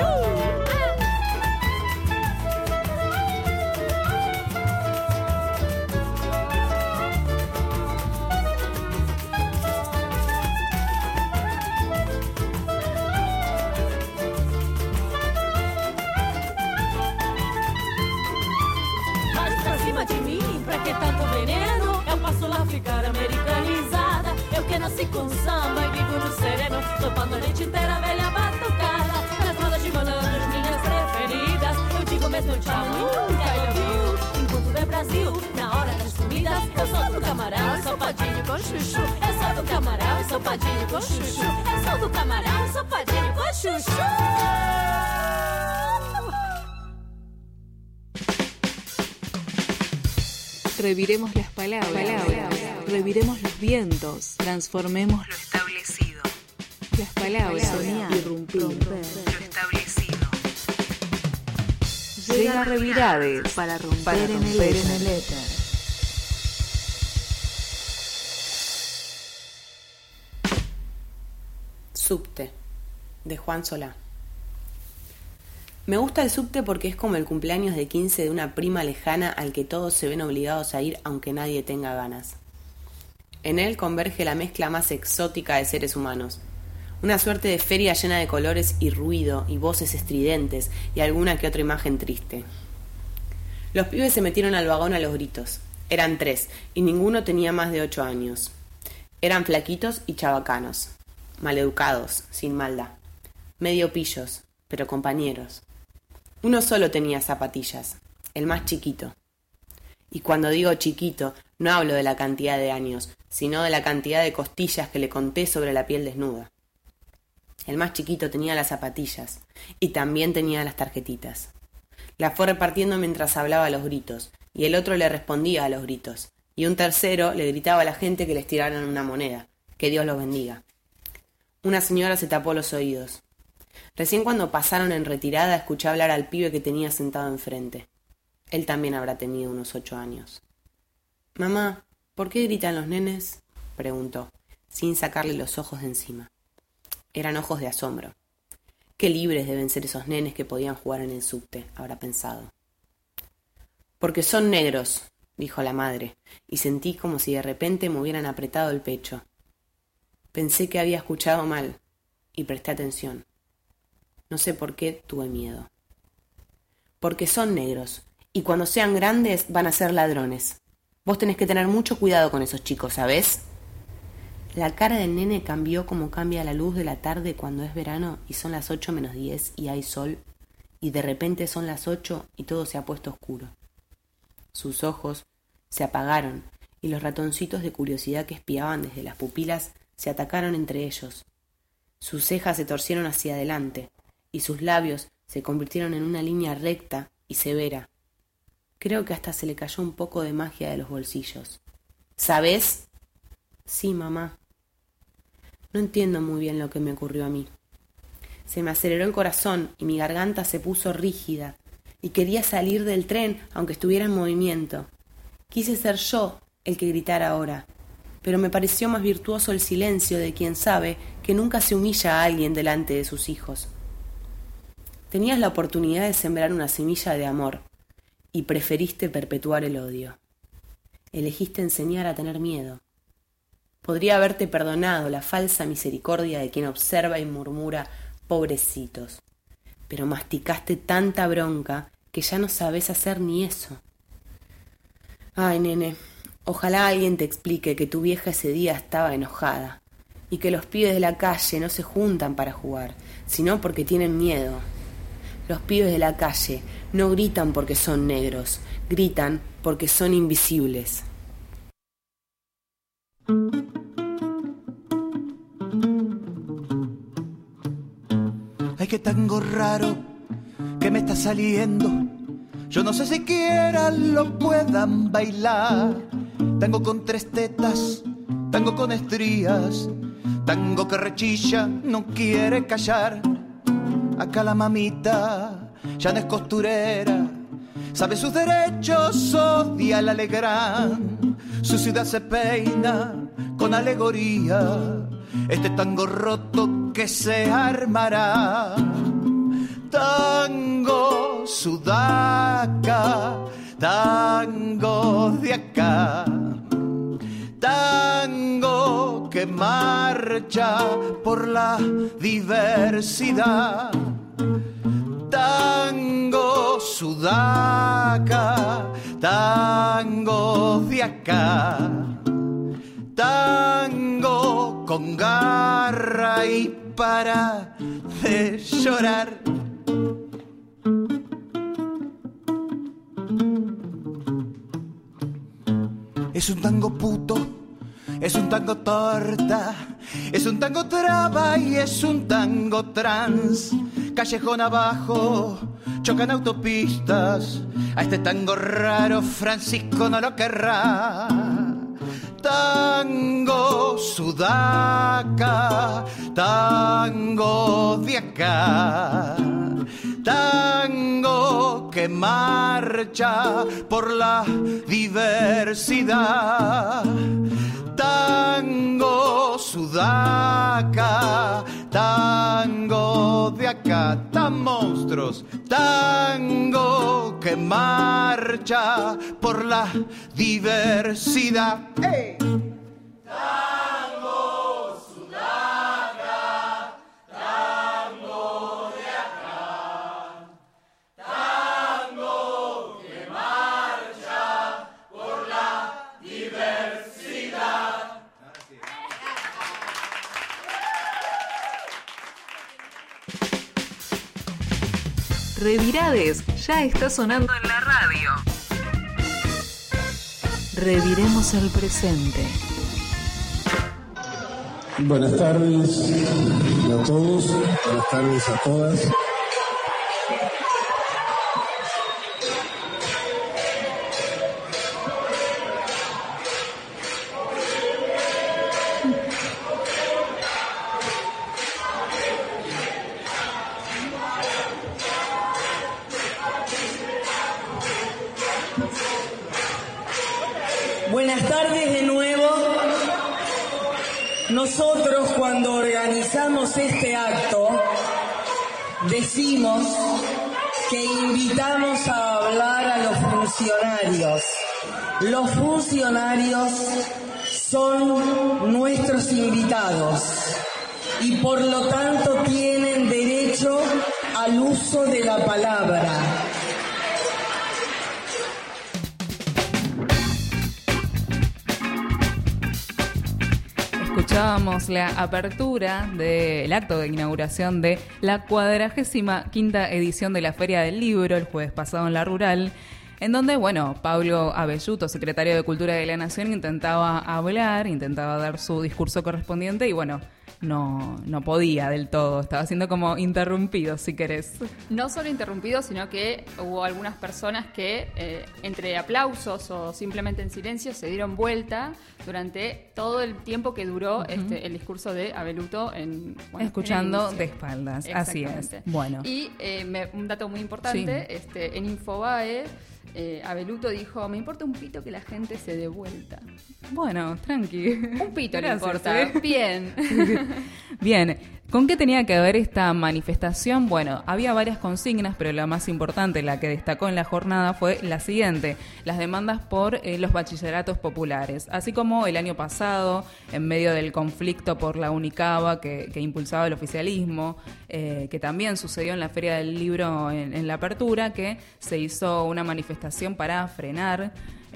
De mim, pra que tanto veneno? Eu posso lá ficar americanizada. Eu que nasci com samba e vivo no sereno, topando a noite inteira a velha batucada. Nas rodas de malandro, as minhas preferidas, eu digo mesmo eu te amo e nunca I love you. Enquanto vê Brasil, na hora das comidas, eu sou do camarão, sopadinho com chuchu. Eu sou do camarão, sopadinho com chuchu. Eu sou do camarão, sopadinho com chuchu. Reviremos las palabras, reviremos los vientos, transformemos lo establecido. Las palabras, soñar, irrumpir, romper lo establecido. Llega Revirades para romper en el éter. Subte, de Juan Solá. Me gusta el subte porque es como el cumpleaños de 15 de una prima lejana al que todos se ven obligados a ir aunque nadie tenga ganas. En él converge la mezcla más exótica de seres humanos. Una suerte de feria llena de colores y ruido y voces estridentes y alguna que otra imagen triste. Los pibes se metieron al vagón a los gritos. Eran 3 y ninguno tenía más de 8 años. Eran flaquitos y chabacanos. Maleducados, sin maldad. Medio pillos, pero compañeros. Uno solo tenía zapatillas, el más chiquito. Y cuando digo chiquito, no hablo de la cantidad de años, sino de la cantidad de costillas que le conté sobre la piel desnuda. El más chiquito tenía las zapatillas, y también tenía las tarjetitas. Las fue repartiendo mientras hablaba a los gritos, y el otro le respondía a los gritos, y un tercero le gritaba a la gente que les tiraran una moneda, que Dios los bendiga. Una señora se tapó los oídos. Recién cuando pasaron en retirada escuché hablar al pibe que tenía sentado enfrente. Él también habrá tenido unos 8 años. «Mamá, ¿por qué gritan los nenes?», preguntó, sin sacarle los ojos de encima. Eran ojos de asombro. Qué libres deben ser esos nenes que podían jugar en el subte, habrá pensado. Porque son negros, dijo la madre, y sentí como si de repente me hubieran apretado el pecho. Pensé que había escuchado mal, y presté atención. No sé por qué tuve miedo. Porque son negros, y cuando sean grandes van a ser ladrones. Vos tenés que tener mucho cuidado con esos chicos, ¿sabés? La cara del nene cambió como cambia la luz de la tarde cuando es verano y son las 8 menos 10 y hay sol, y de repente son las 8 y todo se ha puesto oscuro. Sus ojos se apagaron y los ratoncitos de curiosidad que espiaban desde las pupilas se atacaron entre ellos. Sus cejas se torcieron hacia adelante y sus labios se convirtieron en una línea recta y severa. Creo que hasta se le cayó un poco de magia de los bolsillos. ¿Sabés? Sí, mamá. No entiendo muy bien lo que me ocurrió a mí. Se me aceleró el corazón y mi garganta se puso rígida y quería salir del tren aunque estuviera en movimiento. Quise ser yo el que gritara ahora, pero me pareció más virtuoso el silencio de quien sabe que nunca se humilla a alguien delante de sus hijos. Tenías la oportunidad de sembrar una semilla de amor y preferiste perpetuar el odio. Elegiste enseñar a tener miedo. Podría haberte perdonado la falsa misericordia de quien observa y murmura pobrecitos, pero masticaste tanta bronca que ya no sabes hacer ni eso. Ay, nene, ojalá alguien te explique que tu vieja ese día estaba enojada y que los pibes de la calle no se juntan para jugar, sino porque tienen miedo. Los pibes de la calle no gritan porque son negros, gritan porque son invisibles. Ay, qué tango raro que me está saliendo. Yo no sé siquiera lo puedan bailar. Tango con 3 tetas, tango con estrías, tango que rechilla, no quiere callar. Acá la mamita ya no es costurera, sabe sus derechos, odia el Alegrán. Su ciudad se peina con alegoría, este tango roto que se armará. Tango sudaca, tango de acá, tango que marcha por la diversidad. Tango sudaca, tango de acá, tango con garra y para de llorar. Es un tango puto, es un tango torta, es un tango traba y es un tango trans. Callejón abajo, chocan autopistas, a este tango raro Francisco no lo querrá. Tango sudaca, tango de acá, tango que marcha por la diversidad. Tango sudaca, tango de acá, tan monstruos. Tango que marcha por la diversidad. ¡Hey! Tango sudaca, tango de acá, tango que marcha por la diversidad. Revirades ya está sonando en la radio. Reviremos el presente. Buenas tardes a todos, buenas tardes a todas. Buenas tardes de nuevo. Nosotros cuando organizamos este acto decimos que invitamos a hablar a los funcionarios. Los funcionarios son nuestros invitados y por lo tanto tienen derecho al uso de la palabra. Escuchábamos la apertura del acto de inauguración de la 45ª edición de la Feria del Libro, el jueves pasado en La Rural, en donde, Pablo Abelluto, secretario de Cultura de la Nación, intentaba dar su discurso correspondiente y, no podía del todo, estaba siendo como interrumpido, si querés. No solo interrumpido, sino que hubo algunas personas que entre aplausos o simplemente en silencio se dieron vuelta durante todo el tiempo que duró el discurso de Abelluto escuchando de espaldas, así es. Bueno. Y un dato muy importante, sí. En Infobae Abelluto dijo, me importa un pito que la gente se dé vuelta. Bueno, tranqui. Un pito le importa. Bien. Bien. ¿Con qué tenía que ver esta manifestación? Bueno, había varias consignas, pero la más importante, la que destacó en la jornada, fue la siguiente: las demandas por los bachilleratos populares. Así como el año pasado, en medio del conflicto por la Unicaba que impulsaba el oficialismo, que también sucedió en la Feria del Libro en la apertura, que se hizo una manifestación para frenar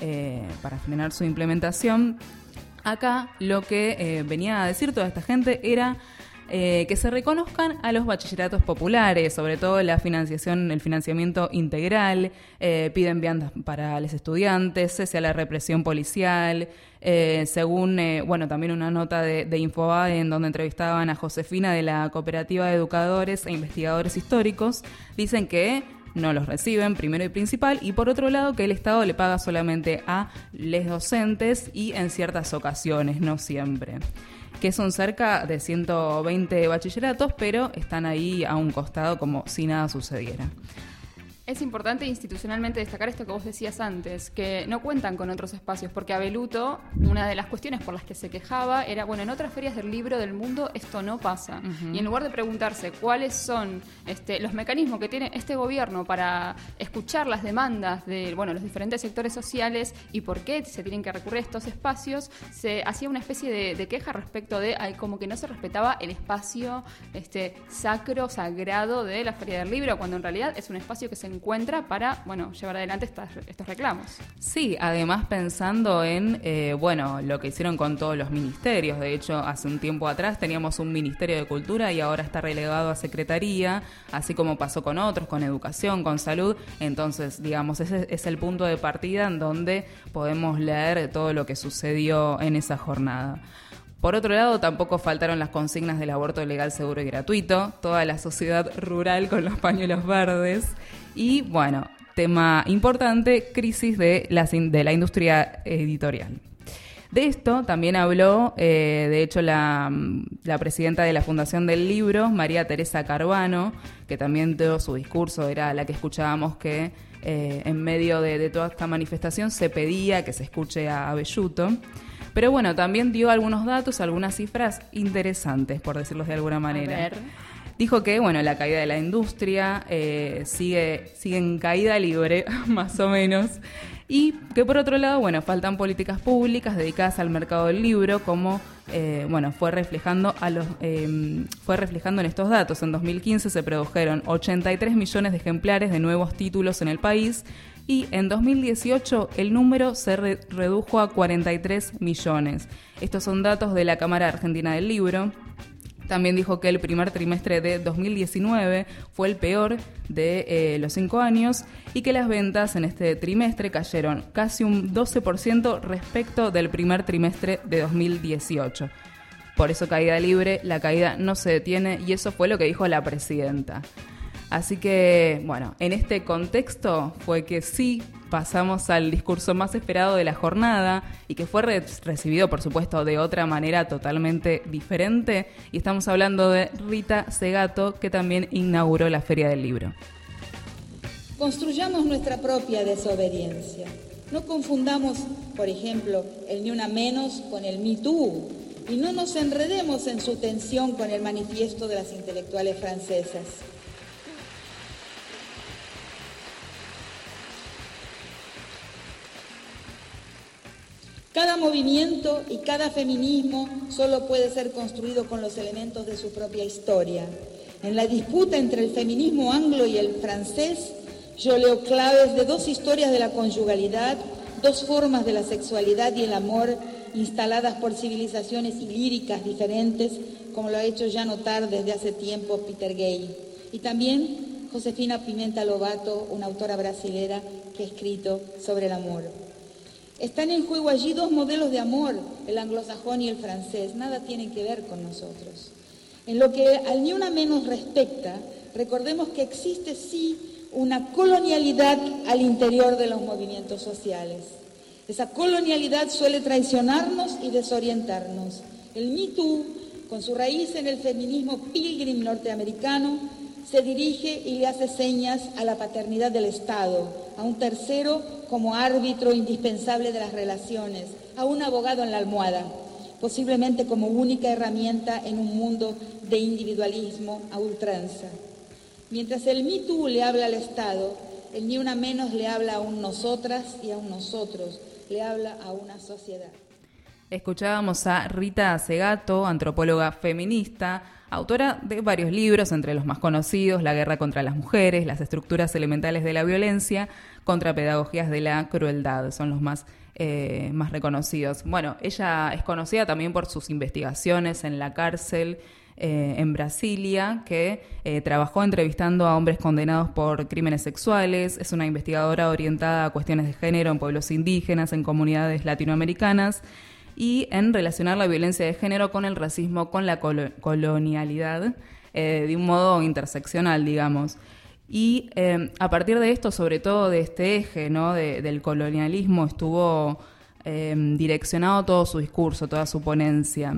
su implementación. Acá lo que venía a decir toda esta gente era que se reconozcan a los bachilleratos populares, sobre todo el financiamiento integral, piden viandas para los estudiantes, cese a la represión policial, según, también una nota de Infobae en donde entrevistaban a Josefina de la Cooperativa de Educadores e Investigadores Históricos, dicen que no los reciben, primero y principal, y por otro lado que el Estado le paga solamente a les docentes y en ciertas ocasiones, no siempre. Que son cerca de 120 bachilleratos, pero están ahí a un costado como si nada sucediera. Es importante institucionalmente destacar esto que vos decías antes, que no cuentan con otros espacios, porque Abelluto, una de las cuestiones por las que se quejaba era, en otras ferias del libro del mundo esto no pasa. Uh-huh. Y en lugar de preguntarse cuáles son los mecanismos que tiene este gobierno para escuchar las demandas de los diferentes sectores sociales y por qué se tienen que recurrir a estos espacios, se hacía una especie de queja respecto de como que no se respetaba el espacio sacro, sagrado de la Feria del Libro, cuando en realidad es un espacio que se encuentra para, llevar adelante estos reclamos. Sí, además pensando en, lo que hicieron con todos los ministerios. De hecho, hace un tiempo atrás teníamos un Ministerio de Cultura y ahora está relegado a Secretaría, así como pasó con otros, con Educación, con Salud. Entonces, digamos, ese es el punto de partida en donde podemos leer todo lo que sucedió en esa jornada. Por otro lado, tampoco faltaron las consignas del aborto legal, seguro y gratuito, toda la sociedad rural con los pañuelos verdes y, tema importante, crisis de la industria editorial. De esto también habló, de hecho, la presidenta de la Fundación del Libro, María Teresa Carvano, que también dio su discurso, era la que escuchábamos que en medio de toda esta manifestación se pedía que se escuche a Abelluto. Pero también dio algunos datos, algunas cifras interesantes, por decirlo de alguna manera. A ver. Dijo que, la caída de la industria sigue en caída libre, más o menos, y que por otro lado, faltan políticas públicas dedicadas al mercado del libro, como fue reflejando en estos datos. En 2015 se produjeron 83 millones de ejemplares de nuevos títulos en el país, y en 2018 el número se redujo a 43 millones. Estos son datos de la Cámara Argentina del Libro. También dijo que el primer trimestre de 2019 fue el peor de los 5 años y que las ventas en este trimestre cayeron casi un 12% respecto del primer trimestre de 2018. Por eso caída libre, la caída no se detiene y eso fue lo que dijo la presidenta. Así que, en este contexto fue que sí pasamos al discurso más esperado de la jornada y que fue recibido, por supuesto, de otra manera totalmente diferente. Y estamos hablando de Rita Segato, que también inauguró la Feria del Libro. Construyamos nuestra propia desobediencia. No confundamos, por ejemplo, el Ni Una Menos con el Me Too. Y no nos enredemos en su tensión con el manifiesto de las intelectuales francesas. Cada movimiento y cada feminismo solo puede ser construido con los elementos de su propia historia. En la disputa entre el feminismo anglo y el francés, yo leo claves de dos historias de la conyugalidad, dos formas de la sexualidad y el amor instaladas por civilizaciones y líricas diferentes, como lo ha hecho ya notar desde hace tiempo Peter Gay. Y también Josefina Pimenta Lobato, una autora brasilera que ha escrito sobre el amor. Están en juego allí dos modelos de amor, el anglosajón y el francés. Nada tienen que ver con nosotros. En lo que al ni una menos respecta, recordemos que existe sí una colonialidad al interior de los movimientos sociales. Esa colonialidad suele traicionarnos y desorientarnos. El Me Too, con su raíz en el feminismo pilgrim norteamericano, se dirige y le hace señas a la paternidad del Estado, a un tercero como árbitro indispensable de las relaciones, a un abogado en la almohada, posiblemente como única herramienta en un mundo de individualismo a ultranza. Mientras el Me Too le habla al Estado, el Ni Una Menos le habla a un nosotras y a un nosotros, le habla a una sociedad. Escuchábamos a Rita Segato, antropóloga feminista, autora de varios libros, entre los más conocidos, La guerra contra las mujeres, Las estructuras elementales de la violencia, Contrapedagogías de la crueldad, son los más reconocidos. Bueno, ella es conocida también por sus investigaciones en la cárcel en Brasilia, que trabajó entrevistando a hombres condenados por crímenes sexuales. Es una investigadora orientada a cuestiones de género en pueblos indígenas, en comunidades latinoamericanas, y en relacionar la violencia de género con el racismo, con la colonialidad, de un modo interseccional, digamos. Y a partir de esto, sobre todo de este eje, ¿no?, del colonialismo, estuvo direccionado todo su discurso, toda su ponencia.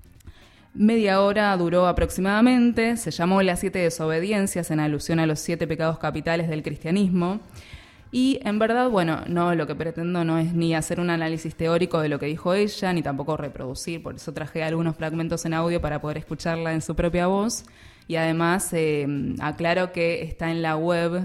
Media hora duró aproximadamente, se llamó Las 7 desobediencias, en alusión a los 7 pecados capitales del cristianismo. Y en verdad, bueno, no, lo que pretendo no es ni hacer un análisis teórico de lo que dijo ella, ni tampoco reproducir, por eso traje algunos fragmentos en audio para poder escucharla en su propia voz. Y además aclaro que está en la web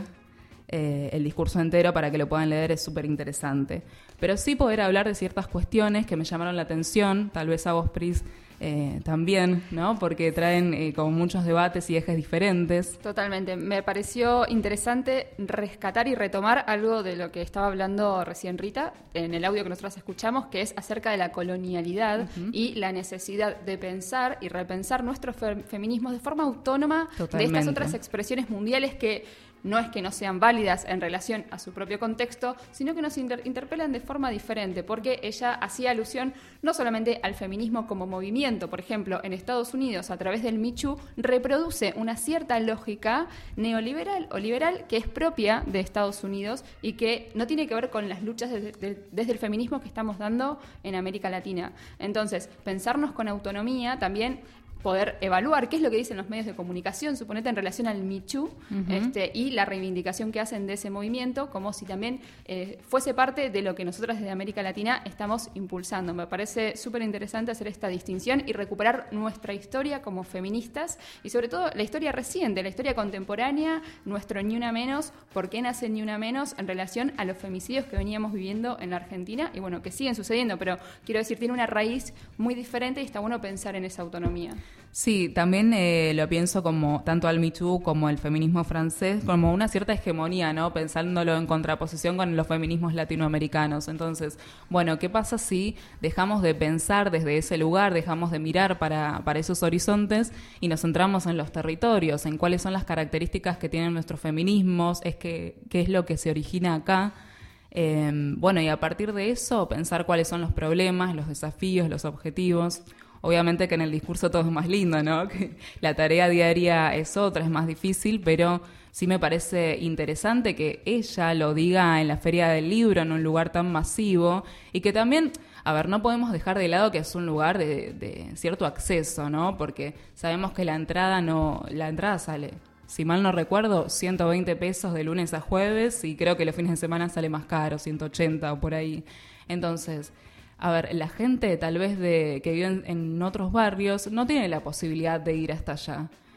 el discurso entero para que lo puedan leer, es súper interesante. Pero sí poder hablar de ciertas cuestiones que me llamaron la atención, tal vez a vos, Pris, también, ¿no? Porque traen como muchos debates y ejes diferentes. Totalmente. Me pareció interesante rescatar y retomar algo de lo que estaba hablando recién Rita en el audio que nosotros escuchamos, que es acerca de la colonialidad y la necesidad de pensar y repensar nuestros feminismos de forma autónoma. Totalmente. De estas otras expresiones mundiales que no es que no sean válidas en relación a su propio contexto, sino que nos interpelan de forma diferente, porque ella hacía alusión no solamente al feminismo como movimiento. Por ejemplo, en Estados Unidos, a través del Me Too, reproduce una cierta lógica neoliberal o liberal que es propia de Estados Unidos y que no tiene que ver con las luchas desde el feminismo que estamos dando en América Latina. Entonces, pensarnos con autonomía también, poder evaluar qué es lo que dicen los medios de comunicación, suponete en relación al Me Too, y la reivindicación que hacen de ese movimiento, como si también fuese parte de lo que nosotras desde América Latina estamos impulsando. Me parece súper interesante hacer esta distinción y recuperar nuestra historia como feministas, y sobre todo la historia reciente, la historia contemporánea, nuestro Ni Una Menos, por qué nace Ni Una Menos en relación a los femicidios que veníamos viviendo en la Argentina, y bueno, que siguen sucediendo, pero quiero decir, tiene una raíz muy diferente y está bueno pensar en esa autonomía. Sí, también lo pienso como tanto al Me Too como el feminismo francés, como una cierta hegemonía, ¿no? Pensándolo en contraposición con los feminismos latinoamericanos. Entonces, bueno, ¿qué pasa si dejamos de pensar desde ese lugar, dejamos de mirar para esos horizontes y nos centramos en los territorios, en cuáles son las características que tienen nuestros feminismos, qué es lo que se origina acá? Bueno, y a partir de eso pensar cuáles son los problemas, los desafíos, los objetivos. Obviamente que en el discurso todo es más lindo, ¿no? Que la tarea diaria es otra, es más difícil, pero sí me parece interesante que ella lo diga en la Feria del Libro, en un lugar tan masivo, y que también, a ver, no podemos dejar de lado que es un lugar de cierto acceso, ¿no? Porque sabemos que la entrada sale, si mal no recuerdo, 120 pesos de lunes a jueves, y creo que los fines de semana sale más caro, 180 o por ahí. Entonces, a ver, la gente tal vez que vive en otros barrios no tiene la posibilidad de ir hasta allá.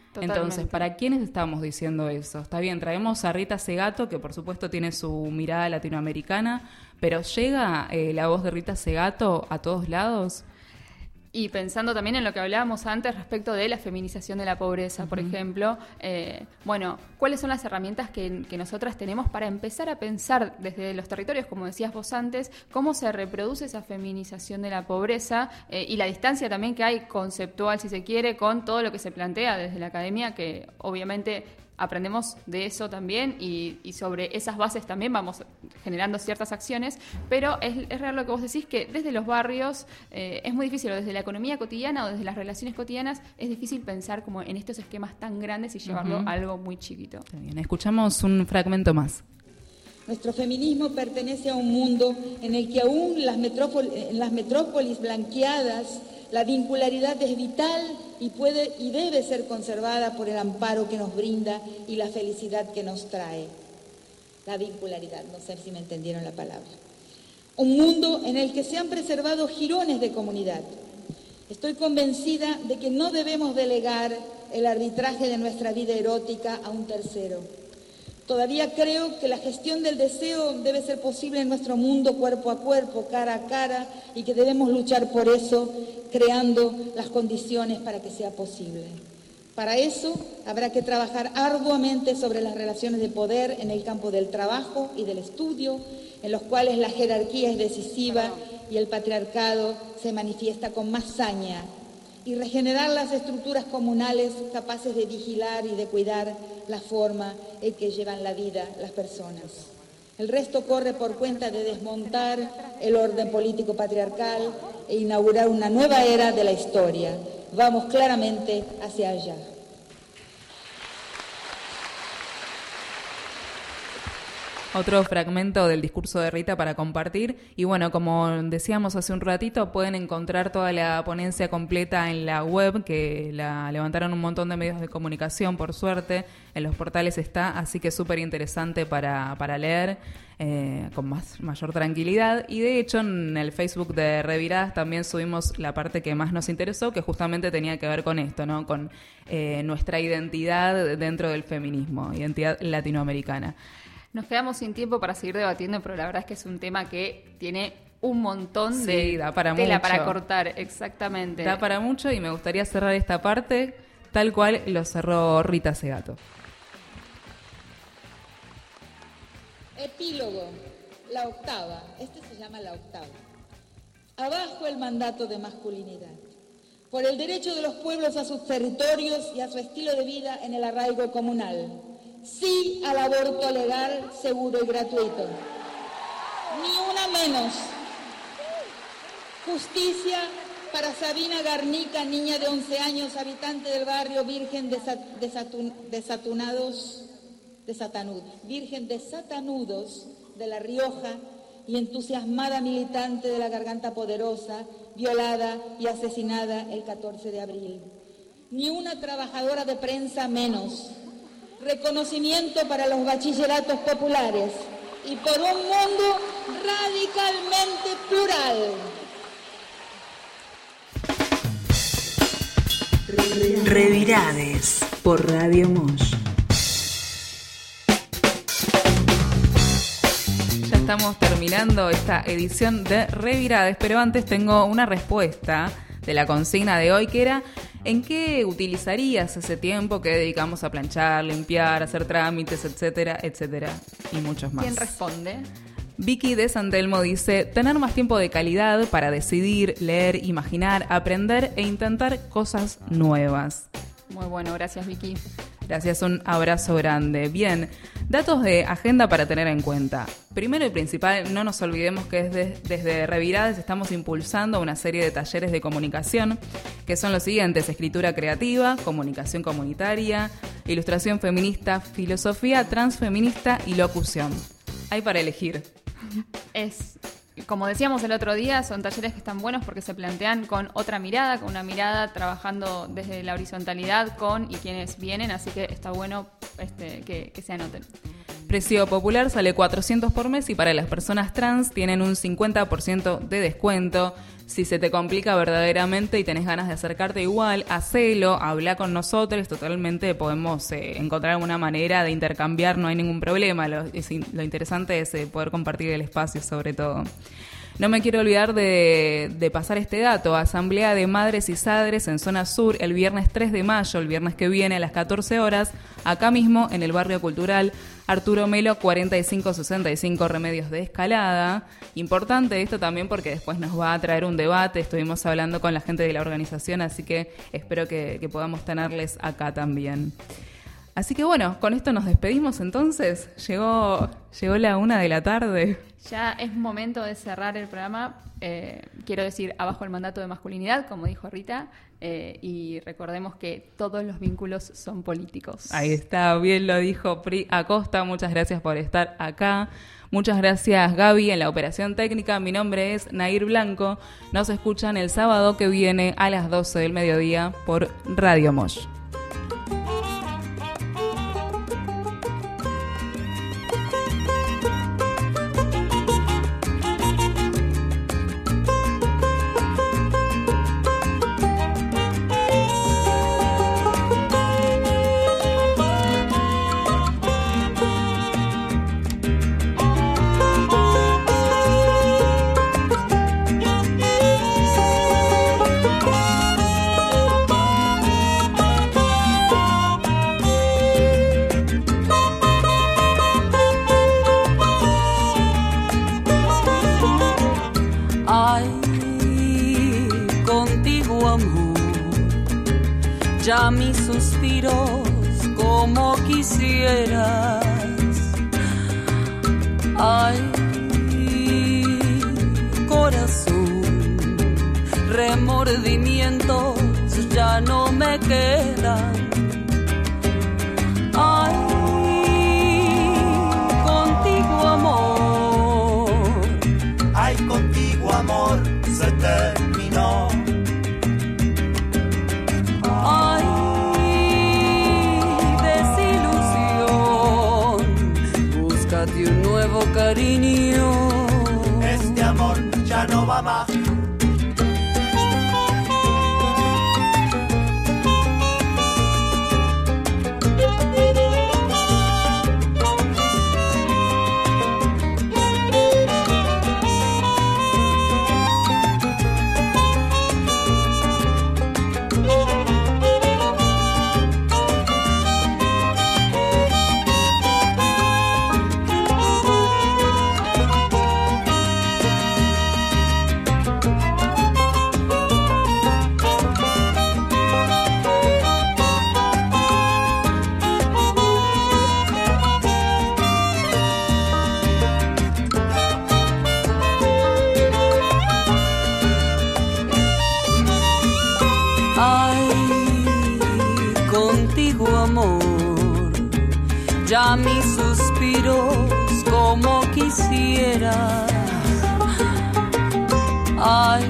Totalmente. Entonces, ¿para quiénes estamos diciendo eso? Está bien, traemos a Rita Segato, que por supuesto tiene su mirada latinoamericana, pero ¿llega la voz de Rita Segato a todos lados? Y pensando también en lo que hablábamos antes respecto de la feminización de la pobreza, por ejemplo, ¿cuáles son las herramientas que nosotras tenemos para empezar a pensar desde los territorios, como decías vos antes, cómo se reproduce esa feminización de la pobreza y la distancia también que hay conceptual, si se quiere, con todo lo que se plantea desde la academia, que obviamente aprendemos de eso también y sobre esas bases también vamos generando ciertas acciones, pero es real lo que vos decís, que desde los barrios es muy difícil, o desde la economía cotidiana o desde las relaciones cotidianas, es difícil pensar como en estos esquemas tan grandes y llevarlo a algo muy chiquito. Está bien, escuchamos un fragmento más. Nuestro feminismo pertenece a un mundo en el que aún en las metrópolis blanqueadas la vincularidad es vital y puede y debe ser conservada por el amparo que nos brinda y la felicidad que nos trae. La vincularidad, no sé si me entendieron la palabra. Un mundo en el que se han preservado jirones de comunidad. Estoy convencida de que no debemos delegar el arbitraje de nuestra vida erótica a un tercero. Todavía creo que la gestión del deseo debe ser posible en nuestro mundo cuerpo a cuerpo, cara a cara, y que debemos luchar por eso, creando las condiciones para que sea posible. Para eso habrá que trabajar arduamente sobre las relaciones de poder en el campo del trabajo y del estudio, en los cuales la jerarquía es decisiva y el patriarcado se manifiesta con más saña, y regenerar las estructuras comunales capaces de vigilar y de cuidar la forma en que llevan la vida las personas. El resto corre por cuenta de desmontar el orden político patriarcal e inaugurar una nueva era de la historia. Vamos claramente hacia allá. Otro fragmento del discurso de Rita para compartir. Y bueno, como decíamos hace un ratito, pueden encontrar toda la ponencia completa en la web, que la levantaron un montón de medios de comunicación, por suerte. En los portales está, así que súper interesante para leer con mayor tranquilidad. Y de hecho, en el Facebook de Reviradas también subimos la parte que más nos interesó, que justamente tenía que ver con esto, ¿no? Con nuestra identidad dentro del feminismo, identidad latinoamericana. Nos quedamos sin tiempo para seguir debatiendo, pero la verdad es que es un tema que tiene un montón de da para tela mucho. para cortar, exactamente. Da para mucho y me gustaría cerrar esta parte tal cual lo cerró Rita Segato. Epílogo, la octava. Este se llama la octava. Abajo el mandato de masculinidad. Por el derecho de los pueblos a sus territorios y a su estilo de vida en el arraigo comunal. Sí al aborto legal, seguro y gratuito. Ni una menos. Justicia para Sabina Garnica, niña de 11 años, habitante del barrio Virgen Virgen de Satanudos de La Rioja y entusiasmada militante de la Garganta Poderosa, violada y asesinada el 14 de abril. Ni una trabajadora de prensa menos. Reconocimiento para los bachilleratos populares y por un mundo radicalmente plural. Revirades por Radio Mosh. Ya estamos terminando esta edición de Revirades, pero antes tengo una respuesta de la consigna de hoy, que era: ¿en qué utilizarías ese tiempo que dedicamos a planchar, limpiar, hacer trámites, etcétera, etcétera, y muchos más? ¿Quién responde? Vicky de San Telmo dice: tener más tiempo de calidad para decidir, leer, imaginar, aprender e intentar cosas nuevas. Muy bueno, gracias Vicky. Gracias, un abrazo grande. Bien, datos de agenda para tener en cuenta. Primero y principal, no nos olvidemos que desde Revirades estamos impulsando una serie de talleres de comunicación, que son los siguientes: escritura creativa, comunicación comunitaria, ilustración feminista, filosofía transfeminista y locución. Hay para elegir. Como decíamos el otro día, son talleres que están buenos porque se plantean con otra mirada, con una mirada trabajando desde la horizontalidad con y quienes vienen, así que está bueno que se anoten. Precio popular sale 400 por mes y para las personas trans tienen un 50% de descuento. Si se te complica verdaderamente y tenés ganas de acercarte igual, hacelo, habla con nosotros, totalmente podemos encontrar alguna manera de intercambiar, no hay ningún problema. Lo interesante es poder compartir el espacio sobre todo. No me quiero olvidar de pasar este dato. Asamblea de Madres y Sadres en Zona Sur el viernes 3 de mayo, el viernes que viene a las 14 horas, acá mismo en el Barrio Cultural Arturo Melo 4565 Remedios de Escalada. Importante esto también porque después nos va a traer un debate. Estuvimos hablando con la gente de la organización, así que espero que podamos tenerles acá también. Así que bueno, con esto nos despedimos entonces. Llegó la 1 de la tarde. Ya es momento de cerrar el programa. Quiero decir, abajo el mandato de masculinidad, como dijo Rita, y recordemos que todos los vínculos son políticos. Ahí está, bien lo dijo Pri Acosta. Muchas gracias por estar acá. Muchas gracias, Gaby, en la operación técnica. Mi nombre es Nair Blanco. Nos escuchan el sábado que viene a las 12 del mediodía por Radio Mosh. Ya mis suspiros como quisieras. Ay, corazón, remordimientos ya no me quedan. Ay, contigo amor. Ay, contigo amor se terminó. Ay, desilusión, búscate un nuevo cariño. Este amor ya no va más. Ya mis suspiros como quisiera. Ay,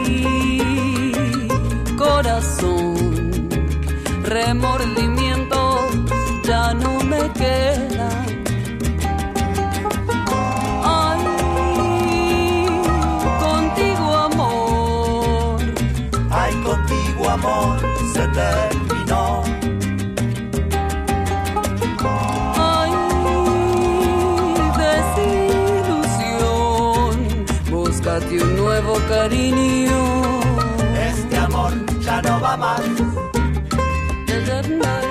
corazón, remordimientos ya no me quedan. Ay, contigo amor. Ay, contigo amor se terminó. Búscate un nuevo cariño. Este amor ya no va más.